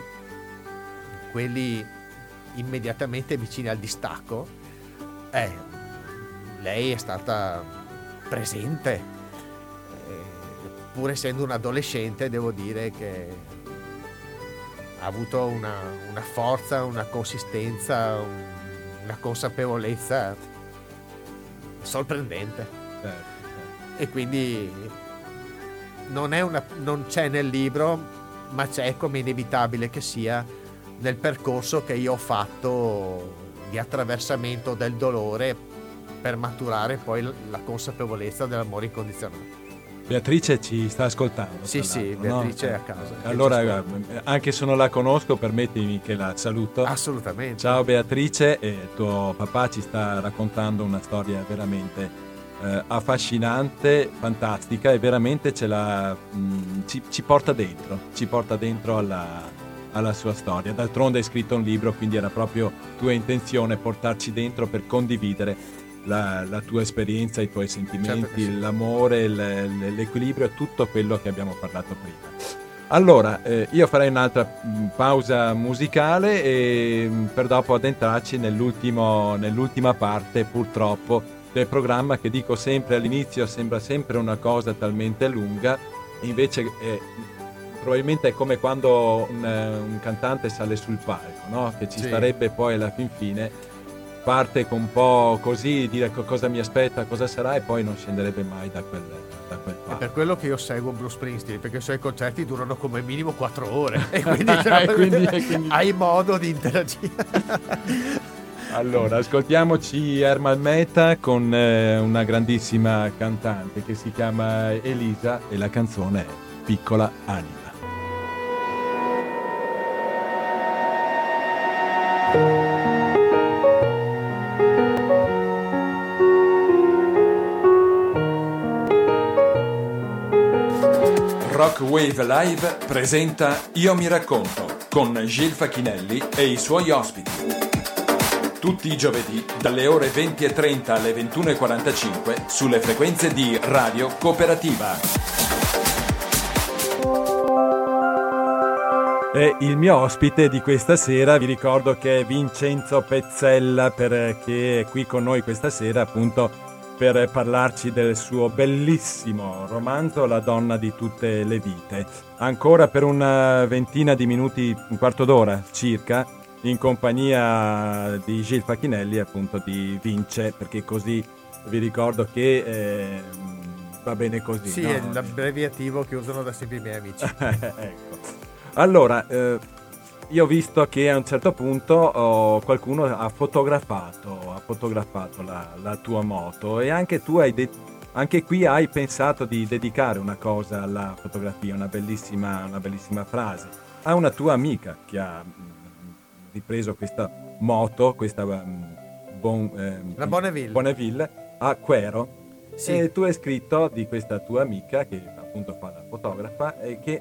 quelli immediatamente vicini al distacco, eh, lei è stata presente, eh, pur essendo un adolescente devo dire che ha avuto una, una forza, una consistenza, un, una consapevolezza sorprendente. Certo, certo. E quindi non, è una, non c'è nel libro, ma c'è, come inevitabile che sia, nel percorso che io ho fatto di attraversamento del dolore per maturare poi la consapevolezza dell'amore incondizionato. Beatrice ci sta ascoltando. Sì, tra sì, l'altro, no? Beatrice è a casa. Allora, Che ci ascolta. anche se non la conosco, permettimi che la saluto. Assolutamente. Ciao Beatrice, e tuo papà ci sta raccontando una storia veramente eh, affascinante, fantastica, e veramente ce la, mh, ci, ci porta dentro, ci porta dentro alla, alla sua storia. D'altronde hai scritto un libro, quindi era proprio tua intenzione portarci dentro per condividere la, la tua esperienza, i tuoi sentimenti, Certo che sì. l'amore, l- l- l'equilibrio e tutto quello che abbiamo parlato prima. Allora, eh, io farei un'altra mh, pausa musicale e mh, per dopo addentrarci nell'ultimo, nell'ultima parte, purtroppo, del programma, che dico sempre all'inizio sembra sempre una cosa talmente lunga, invece eh, probabilmente è come quando un, un cantante sale sul palco, no? Che ci Sì. starebbe poi alla fin fine, parte con un po' così, dire co- cosa mi aspetta, cosa sarà, e poi non scenderebbe mai da quel, da quel È palco. per quello che io seguo Bruce Springsteen, perché i suoi concerti durano come minimo quattro ore e quindi, E quindi- e quindi- hai modo di interagire. Allora, ascoltiamoci Ermal Meta con eh, una grandissima cantante che si chiama Elisa e la canzone è Piccola Anima. Rock Wave Live presenta Io mi racconto con Gil Facchinelli e i suoi ospiti. Tutti i giovedì dalle ore venti e trenta alle ventuno e quarantacinque sulle frequenze di Radio Cooperativa. E il mio ospite di questa sera, vi ricordo che è Vincenzo Pezzella, perché è qui con noi questa sera appunto per parlarci del suo bellissimo romanzo La donna di tutte le vite. Ancora per una ventina di minuti, un quarto d'ora circa, in compagnia di Gil Facchinelli e appunto di Vince, perché così vi ricordo che eh, va bene così. Sì, no? è l'abbreviativo che usano da sempre i miei amici. Ecco. Allora, eh, io ho visto che a un certo punto oh, qualcuno ha fotografato, ha fotografato la, la tua moto, e anche tu hai de- anche qui hai pensato di dedicare una cosa alla fotografia, una bellissima, una bellissima frase a una tua amica che ha mh, ripreso questa moto, questa mh, bon, ehm, La Bonneville. Bonneville a Quero. Sì. E tu hai scritto di questa tua amica che appunto fa la fotografa, e che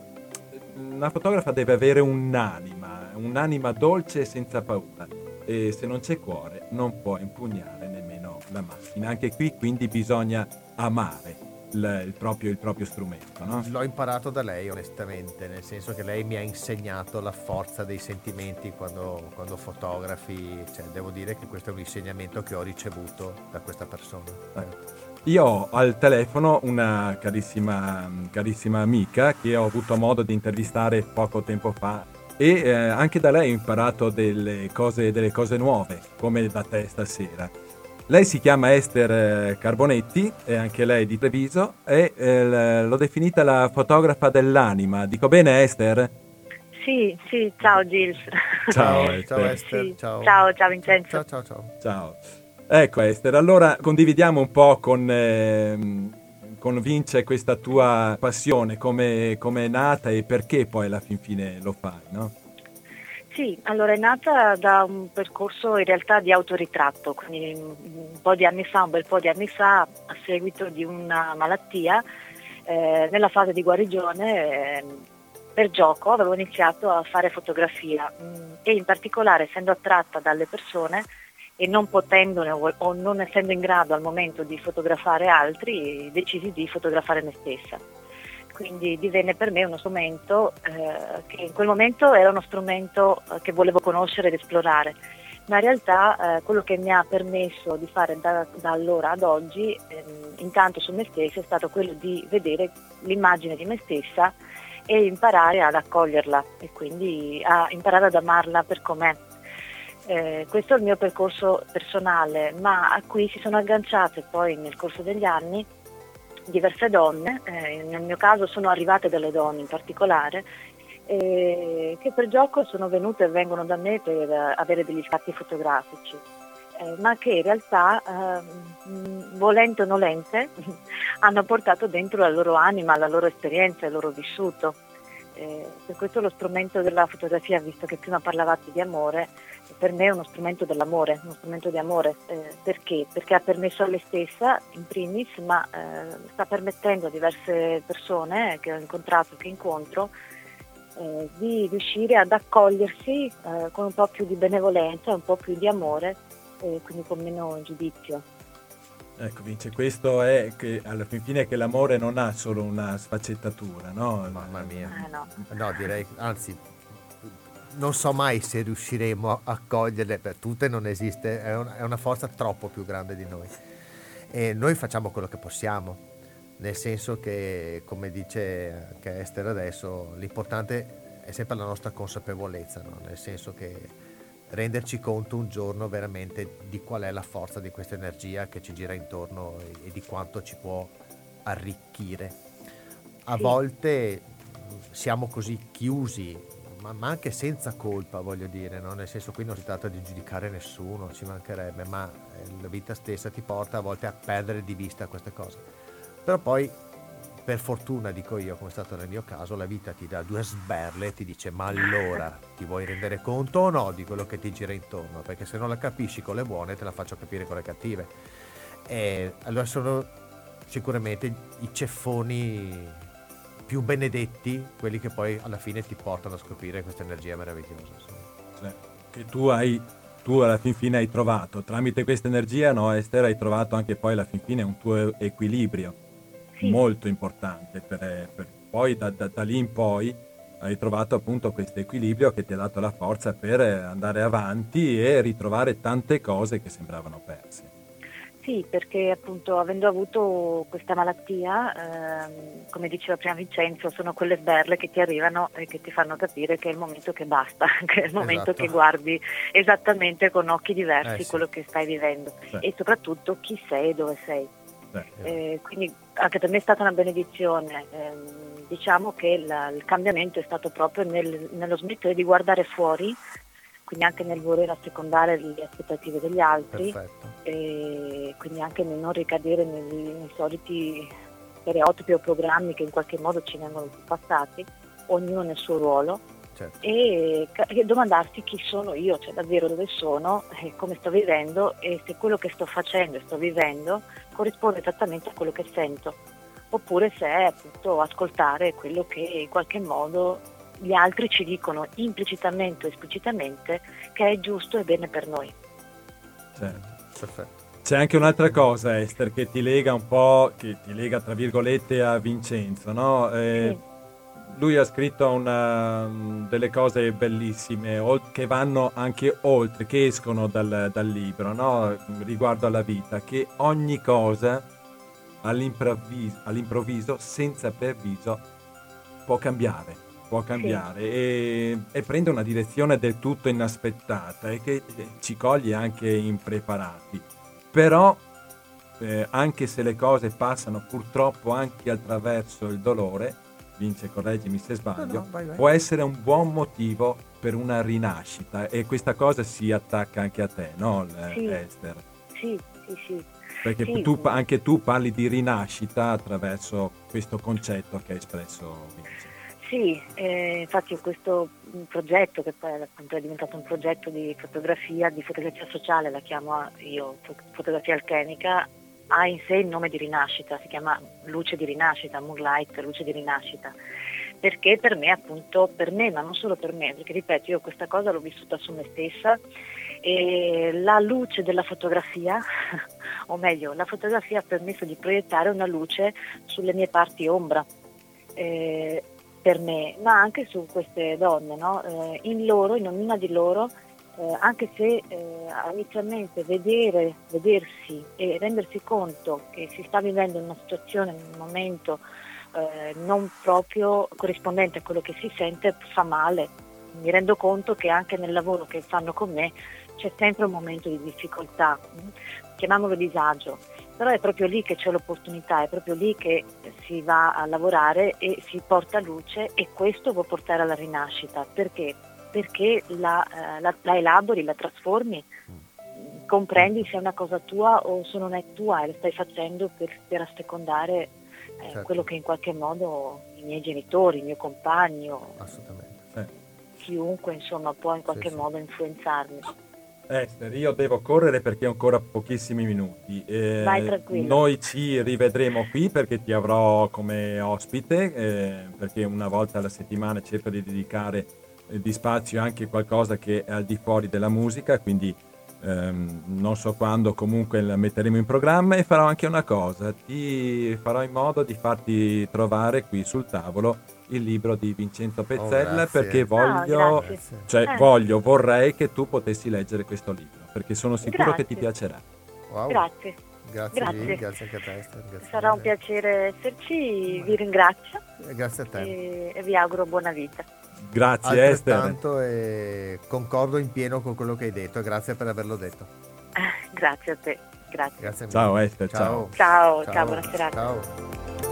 una fotografa deve avere un'anima, un'anima dolce e senza paura, e se non c'è cuore non può impugnare nemmeno la macchina. Anche qui quindi bisogna amare il, il, proprio, il proprio strumento, no? L'ho imparato da lei, onestamente, nel senso che lei mi ha insegnato la forza dei sentimenti quando, quando fotografi. Cioè, devo dire che questo è un insegnamento che ho ricevuto da questa persona. Eh. Io ho al telefono una carissima, carissima amica che ho avuto modo di intervistare poco tempo fa, e eh, anche da lei ho imparato delle cose, delle cose nuove, come da te stasera. Lei si chiama Ester Carbonetti, è anche lei di Treviso, e eh, l'ho definita la fotografa dell'anima. Dico bene, Ester? Sì, sì, ciao Gilles. Ciao, Ciao, Ester. ciao Ester. Sì. Ciao. Ciao, ciao Vincenzo. Ciao, ciao, ciao. Ciao. Ecco Ester, allora condividiamo un po' con, eh, con Vince questa tua passione, come è nata e perché poi alla fin fine lo fai, no? Sì, allora è nata da un percorso in realtà di autoritratto, quindi un po' di anni fa, un bel po' di anni fa, a seguito di una malattia, eh, nella fase di guarigione, eh, per gioco avevo iniziato a fare fotografia mh, e in particolare, essendo attratta dalle persone e non potendone o non essendo in grado al momento di fotografare altri, decisi di fotografare me stessa. Quindi divenne per me uno strumento eh, che in quel momento era uno strumento eh, che volevo conoscere ed esplorare, ma in realtà eh, quello che mi ha permesso di fare da, da allora ad oggi, ehm, intanto su me stessa, è stato quello di vedere l'immagine di me stessa e imparare ad accoglierla e quindi a imparare ad amarla per com'è. Eh, questo è il mio percorso personale, ma a cui si sono agganciate poi nel corso degli anni diverse donne, eh, nel mio caso sono arrivate delle donne in particolare, eh, che per gioco sono venute e vengono da me per eh, avere degli scatti fotografici, eh, ma che in realtà, eh, volente o nolente, hanno portato dentro la loro anima, la loro esperienza, il loro vissuto. Eh, per questo lo strumento della fotografia, visto che prima parlavate di amore, per me è uno strumento dell'amore, uno strumento di amore. Eh, perché? Perché ha permesso a me stessa, in primis, ma eh, sta permettendo a diverse persone che ho incontrato e che incontro eh, di riuscire ad accogliersi eh, con un po' più di benevolenza, un po' più di amore, eh, quindi con meno giudizio. Ecco Vince, questo è che alla fin fine che l'amore non ha solo una sfaccettatura, no? Mamma mia. Eh, no. No, direi, anzi, non so mai se riusciremo a coglierle per tutte, non esiste, è, un- è una forza troppo più grande di noi. E noi facciamo quello che possiamo, nel senso che, come dice anche Esther adesso, l'importante è sempre la nostra consapevolezza, no? Nel senso che renderci conto un giorno veramente di qual è la forza di questa energia che ci gira intorno e, e di quanto ci può arricchire. A Sì. volte mh, siamo così chiusi, ma, ma anche senza colpa, voglio dire, no? Nel senso, qui non si tratta di giudicare nessuno, ci mancherebbe, ma eh, la vita stessa ti porta a volte a perdere di vista queste cose. Però poi, per fortuna, dico io, come è stato nel mio caso, la vita ti dà due sberle e ti dice: ma allora ti vuoi rendere conto o no di quello che ti gira intorno? Perché se non la capisci con le buone, te la faccio capire con le cattive. E allora sono sicuramente i ceffoni più benedetti, quelli che poi alla fine ti portano a scoprire questa energia meravigliosa, insomma. Cioè, che tu hai tu alla fin fine hai trovato tramite questa energia, no Esther, hai trovato anche poi alla fin fine un tuo equilibrio Sì. molto importante per, per poi da, da, da lì in poi hai trovato appunto questo equilibrio che ti ha dato la forza per andare avanti e ritrovare tante cose che sembravano perse. Sì, perché appunto avendo avuto questa malattia, ehm, come diceva prima Vincenzo, sono quelle sberle che ti arrivano e che ti fanno capire che è il momento che basta, che è il momento Esatto. che guardi esattamente con occhi diversi Eh, sì. quello che stai vivendo Sì. e soprattutto chi sei e dove sei. Beh, Eh, quindi anche per me è stata una benedizione. Ehm, diciamo che la- il cambiamento è stato proprio nel- nello smettere di guardare fuori, quindi anche nel voler assecondare le aspettative degli altri, Perfetto. e quindi anche nel non ricadere nei, nei soliti stereotipi o programmi che in qualche modo ci vengono passati, ognuno nel suo ruolo, Certo. e, ca- e domandarsi chi sono io, cioè davvero dove sono, e come sto vivendo e se quello che sto facendo e sto vivendo corrisponde esattamente a quello che sento, oppure se è appunto ascoltare quello che in qualche modo gli altri ci dicono implicitamente o esplicitamente che è giusto e bene per noi. certo. Perfetto. C'è anche un'altra cosa, Esther, che ti lega un po', che ti lega tra virgolette a Vincenzo, no? Eh, Sì. Lui ha scritto una, delle cose bellissime ol- che vanno anche oltre, che escono dal, dal libro, no? Riguardo alla vita, che ogni cosa all'improvviso, all'improvviso, senza preavviso, può cambiare, può cambiare e, e prende una direzione del tutto inaspettata e che ci coglie anche impreparati. Però eh, anche se le cose passano purtroppo anche attraverso il dolore, Vince, correggimi se sbaglio, No, no, vai, vai. può essere un buon motivo per una rinascita e questa cosa si attacca anche a te, no eh, Sì. Esther? Sì, sì, sì. Perché Sì. tu, anche tu parli di rinascita attraverso questo concetto che hai espresso, Vince. Sì, eh, infatti ho questo mm, progetto che poi appunto è diventato un progetto di fotografia, di fotografia sociale, la chiamo io fo- fotografia alchemica, ha in sé il nome di rinascita, si chiama luce di rinascita, moonlight, luce di rinascita, perché per me appunto, per me ma non solo per me, perché ripeto io questa cosa l'ho vissuta su me stessa e la luce della fotografia, o meglio la fotografia ha permesso di proiettare una luce sulle mie parti ombra. Eh, per me, ma anche su queste donne, no? Eh, in loro, in ognuna di loro, eh, anche se eh, inizialmente vedere, vedersi e rendersi conto che si sta vivendo in una situazione, in un momento eh, non proprio corrispondente a quello che si sente, fa male. Mi rendo conto che anche nel lavoro che fanno con me c'è sempre un momento di difficoltà, chiamiamolo disagio. Però è proprio lì che c'è l'opportunità, è proprio lì che si va a lavorare e si porta luce e questo può portare alla rinascita. Perché? Perché la, eh, la, la elabori, la trasformi, comprendi se è una cosa tua o se non è tua e lo stai facendo per, per assecondare eh, Certo. quello che in qualche modo i miei genitori, il mio compagno, Assolutamente. Eh. chiunque insomma può in qualche sì. modo influenzarmi. Esther, io devo correre perché ho ancora pochissimi minuti. Eh, Vai tranquillo. Noi ci rivedremo qui perché ti avrò come ospite, eh, perché una volta alla settimana cerco di dedicare eh, di spazio anche qualcosa che è al di fuori della musica, quindi ehm, non so quando, comunque la metteremo in programma, e farò anche una cosa, ti farò in modo di farti trovare qui sul tavolo il libro di Vincenzo Pezzella, grazie. perché Ah, voglio, grazie. cioè Eh. voglio, vorrei che tu potessi leggere questo libro, perché sono sicuro Grazie. che ti piacerà. Wow. Grazie. Grazie, Grazie. Lì, grazie anche a te, Esther, grazie Sarà un mille. piacere esserci, vi ringrazio Eh, Grazie a te. e, e vi auguro buona vita. Grazie Esther. Altrettanto, e concordo in pieno con quello che hai detto, grazie per averlo detto. Grazie a te, grazie. Grazie mille. Ciao Esther, ciao. Ciao, ciao, buona serata. Ciao.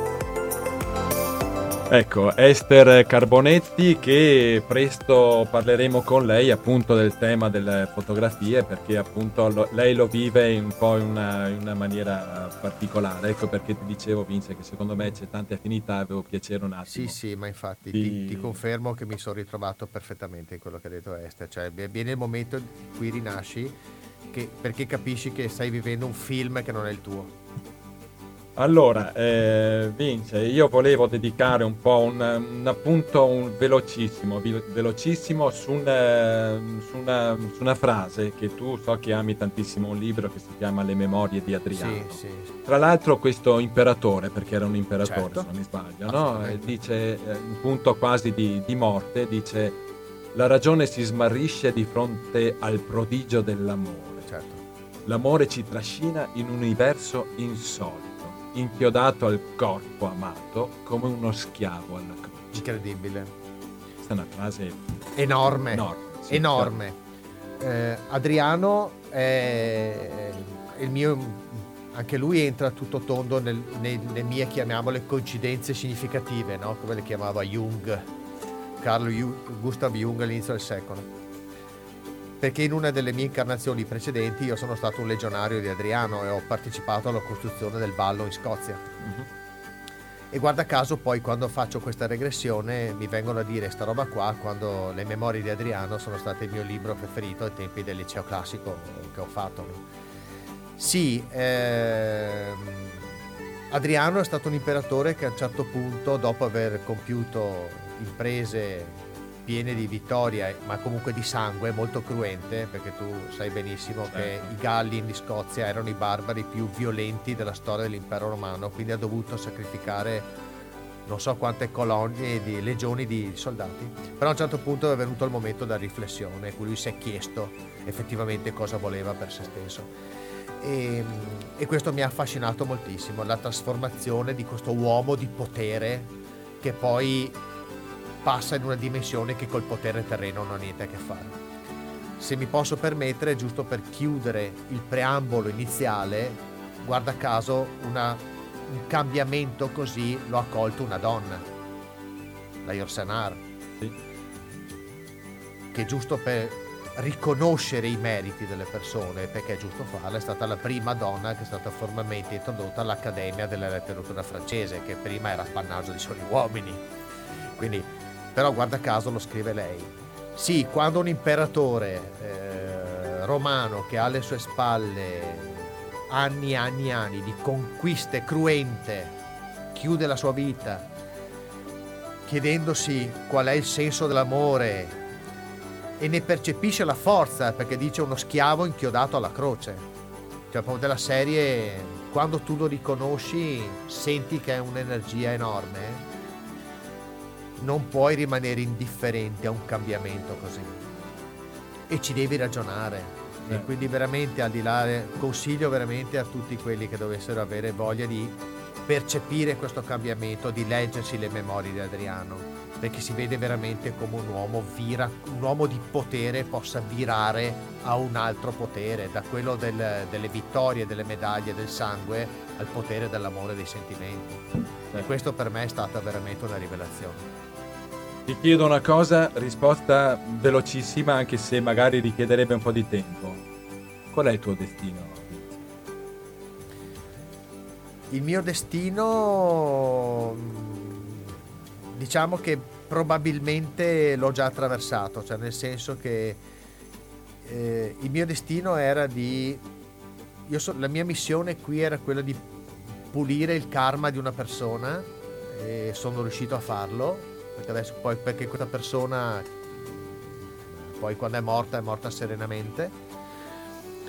Ecco, Esther Carbonetti, che presto parleremo con lei appunto del tema delle fotografie, perché appunto lo- lei lo vive un po' in una, in una maniera particolare. Ecco perché ti dicevo, Vince, che secondo me c'è tante affinità, avevo piacere un attimo. Sì, sì, ma infatti Ti- ti, ti confermo che mi sono ritrovato perfettamente in quello che ha detto Esther, cioè viene il momento in cui rinasci che, perché capisci che stai vivendo un film che non è il tuo. Allora, eh, Vince, io volevo dedicare un po' un, un appunto un velocissimo, vi- velocissimo su, un, eh, su, una, su una frase che tu so che ami tantissimo, un libro che si chiama Le memorie di Adriano. Sì, sì. Tra l'altro questo imperatore, perché era un imperatore Certo. se non mi sbaglio, no? Assolutamente. Eh, dice, eh, in punto quasi di, di morte, dice: la ragione si smarrisce di fronte al prodigio dell'amore. Certo. L'amore ci trascina in un universo insolito, inchiodato al corpo amato come uno schiavo alla croce. Incredibile. Questa è una frase Enorme. enorme. sì. Enorme. Eh, Adriano è il mio, anche lui entra tutto tondo nel- nel- nelle mie, chiamiamole, coincidenze significative, no? Come le chiamava Jung, Carl Ju- Gustav Jung all'inizio del secolo. Perché in una delle mie incarnazioni precedenti io sono stato un legionario di Adriano e ho partecipato alla costruzione del Vallo in Scozia. Mhm. E guarda caso poi quando faccio questa regressione mi vengono a dire sta roba qua quando Le memorie di Adriano sono state il mio libro preferito ai tempi del liceo classico che ho fatto. no? Sì, ehm, Adriano è stato un imperatore che a un certo punto, dopo aver compiuto imprese piene di vittoria ma comunque di sangue, molto cruente, perché tu sai benissimo che Certo. i Galli di Scozia erano i barbari più violenti della storia dell'impero romano, quindi ha dovuto sacrificare non so quante colonie di legioni di soldati, però a un certo punto è venuto il momento della riflessione, in cui lui si è chiesto effettivamente cosa voleva per se stesso. E, e questo mi ha affascinato moltissimo, la trasformazione di questo uomo di potere che poi passa in una dimensione che col potere terreno non ha niente a che fare. Se mi posso permettere, giusto per chiudere il preambolo iniziale, guarda caso una, un cambiamento così l'ho accolto una donna, la Yorsenar, Sì. che giusto per riconoscere i meriti delle persone, perché è giusto farlo, è stata la prima donna che è stata formalmente introdotta all'Accademia della Letteratura francese, che prima era appannaggio di soli uomini. Quindi, però guarda caso lo scrive lei. Sì, quando un imperatore eh, romano che ha alle sue spalle anni e anni e anni di conquiste cruente chiude la sua vita chiedendosi qual è il senso dell'amore e ne percepisce la forza, perché dice uno schiavo inchiodato alla croce, cioè proprio della serie, quando tu lo riconosci senti che è un'energia enorme, non puoi rimanere indifferente a un cambiamento così e ci devi ragionare. Eh. E quindi veramente, al di là, consiglio veramente a tutti quelli che dovessero avere voglia di percepire questo cambiamento, di leggersi le memorie di Adriano, perché si vede veramente come un uomo vira, un uomo di potere possa virare a un altro potere, da quello del- delle vittorie, delle medaglie, del sangue, al potere dell'amore e dei sentimenti. E questo per me è stata veramente una rivelazione. Ti chiedo una cosa, risposta velocissima, anche se magari richiederebbe un po' di tempo. Qual è il tuo destino? Il mio destino, mh, diciamo che probabilmente l'ho già attraversato, cioè nel senso che eh, il mio destino era di... Io so- la mia missione qui era quella di pulire il karma di una persona e sono riuscito a farlo, perché adesso poi perché questa persona poi quando è morta è morta serenamente.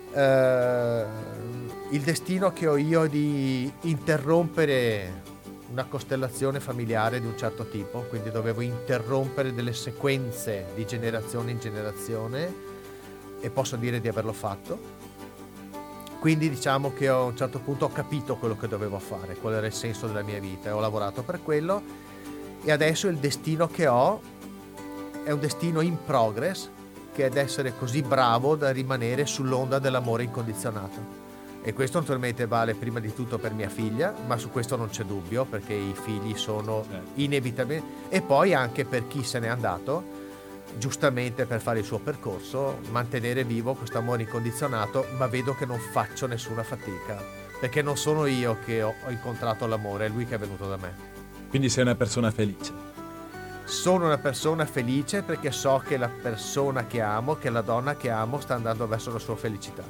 eh, il destino che ho io di interrompere una costellazione familiare di un certo tipo, quindi dovevo interrompere delle sequenze di generazione in generazione e posso dire di averlo fatto. Quindi diciamo che a un certo punto ho capito quello che dovevo fare, qual era il senso della mia vita, e ho lavorato per quello, e adesso il destino che ho è un destino in progress, che è di essere così bravo da rimanere sull'onda dell'amore incondizionato. E questo naturalmente vale prima di tutto per mia figlia, ma su questo non c'è dubbio, perché i figli sono inevitabilmente, e poi anche per chi se n'è andato, giustamente per fare il suo percorso, mantenere vivo questo amore incondizionato, ma vedo che non faccio nessuna fatica, perché non sono io che ho, ho incontrato l'amore, è lui che è venuto da me. Quindi sei una persona felice. Sono una persona felice perché so che la persona che amo, che la donna che amo, sta andando verso la sua felicità.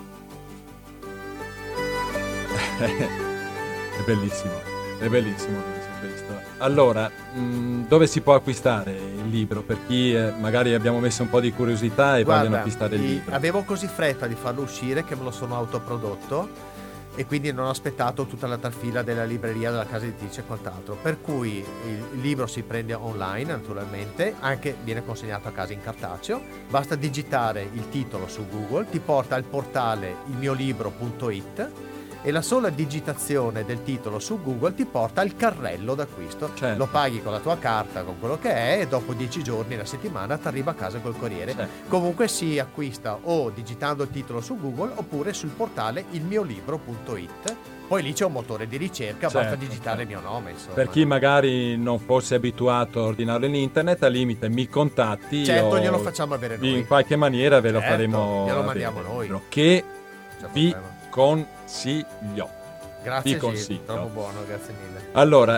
È bellissimo, è bellissimo questo. Allora, mh, dove si può acquistare il libro? Per chi eh, magari abbiamo messo un po' di curiosità e Guarda, vogliono acquistare il i- libro. avevo così fretta di farlo uscire che me lo sono autoprodotto, e quindi non ho aspettato tutta la trafila della libreria, della casa editrice e quant'altro, per cui il libro si prende online naturalmente, anche viene consegnato a casa in cartaceo, basta digitare il titolo su Google, ti porta al portale il mio libro punto it, e la sola digitazione del titolo su Google ti porta al carrello d'acquisto. Certo. Lo paghi con la tua carta, con quello che è, e dopo dieci giorni, una settimana, ti arriva a casa col corriere. Certo. Comunque si acquista o digitando il titolo su Google oppure sul portale il mio libro punto it. Poi lì c'è un motore di ricerca, basta Certo, digitare certo. il mio nome, insomma. Per chi magari non fosse abituato a ordinarlo in internet, al limite mi contatti. Certo, o glielo facciamo avere noi. in qualche maniera ve lo Certo, faremo glielo avere mandiamo il noi. libro, che C'è vi problema. consiglio. Grazie, vi Gil, consiglio. troppo buono, grazie mille. Allora,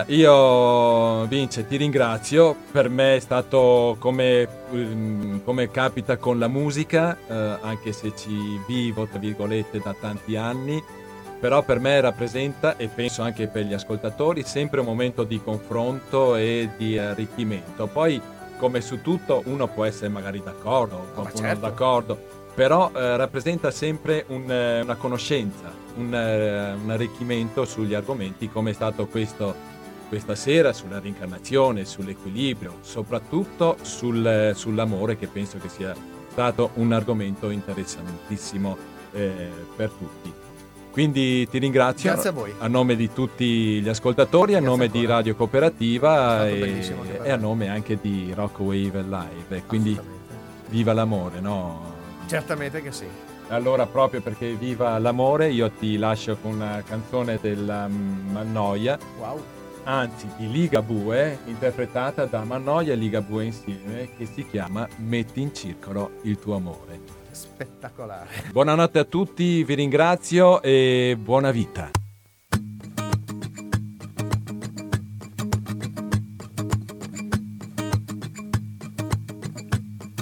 io Vince ti ringrazio, per me è stato come, mm, come capita con la musica, eh, anche se ci vivo tra virgolette da tanti anni, però per me rappresenta, e penso anche per gli ascoltatori, sempre un momento di confronto e di arricchimento. Poi, come su tutto, uno può essere magari d'accordo, qualcuno certo. non d'accordo, però eh, rappresenta sempre un, eh, una conoscenza, un, eh, un arricchimento sugli argomenti, come è stato questo questa sera, sulla reincarnazione, sull'equilibrio, soprattutto sul, eh, sull'amore, che penso che sia stato un argomento interessantissimo eh, per tutti. Quindi ti ringrazio. Grazie a voi. A nome di tutti gli ascoltatori, a Grazie nome ancora. di Radio Cooperativa È stato e, bellissimo anche per e a me. nome anche di Rockwave Live. E quindi Assolutamente. viva l'amore, no? Certamente che sì. Allora, proprio perché viva l'amore, io ti lascio con una canzone della mm, Mannoia, Wow. anzi di Ligabue, interpretata da Mannoia e Ligabue insieme, che si chiama Metti in circolo il tuo amore. Spettacolare. Buonanotte a tutti, vi ringrazio e buona vita.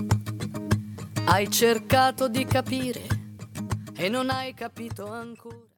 Hai cercato di capire e non hai capito ancora.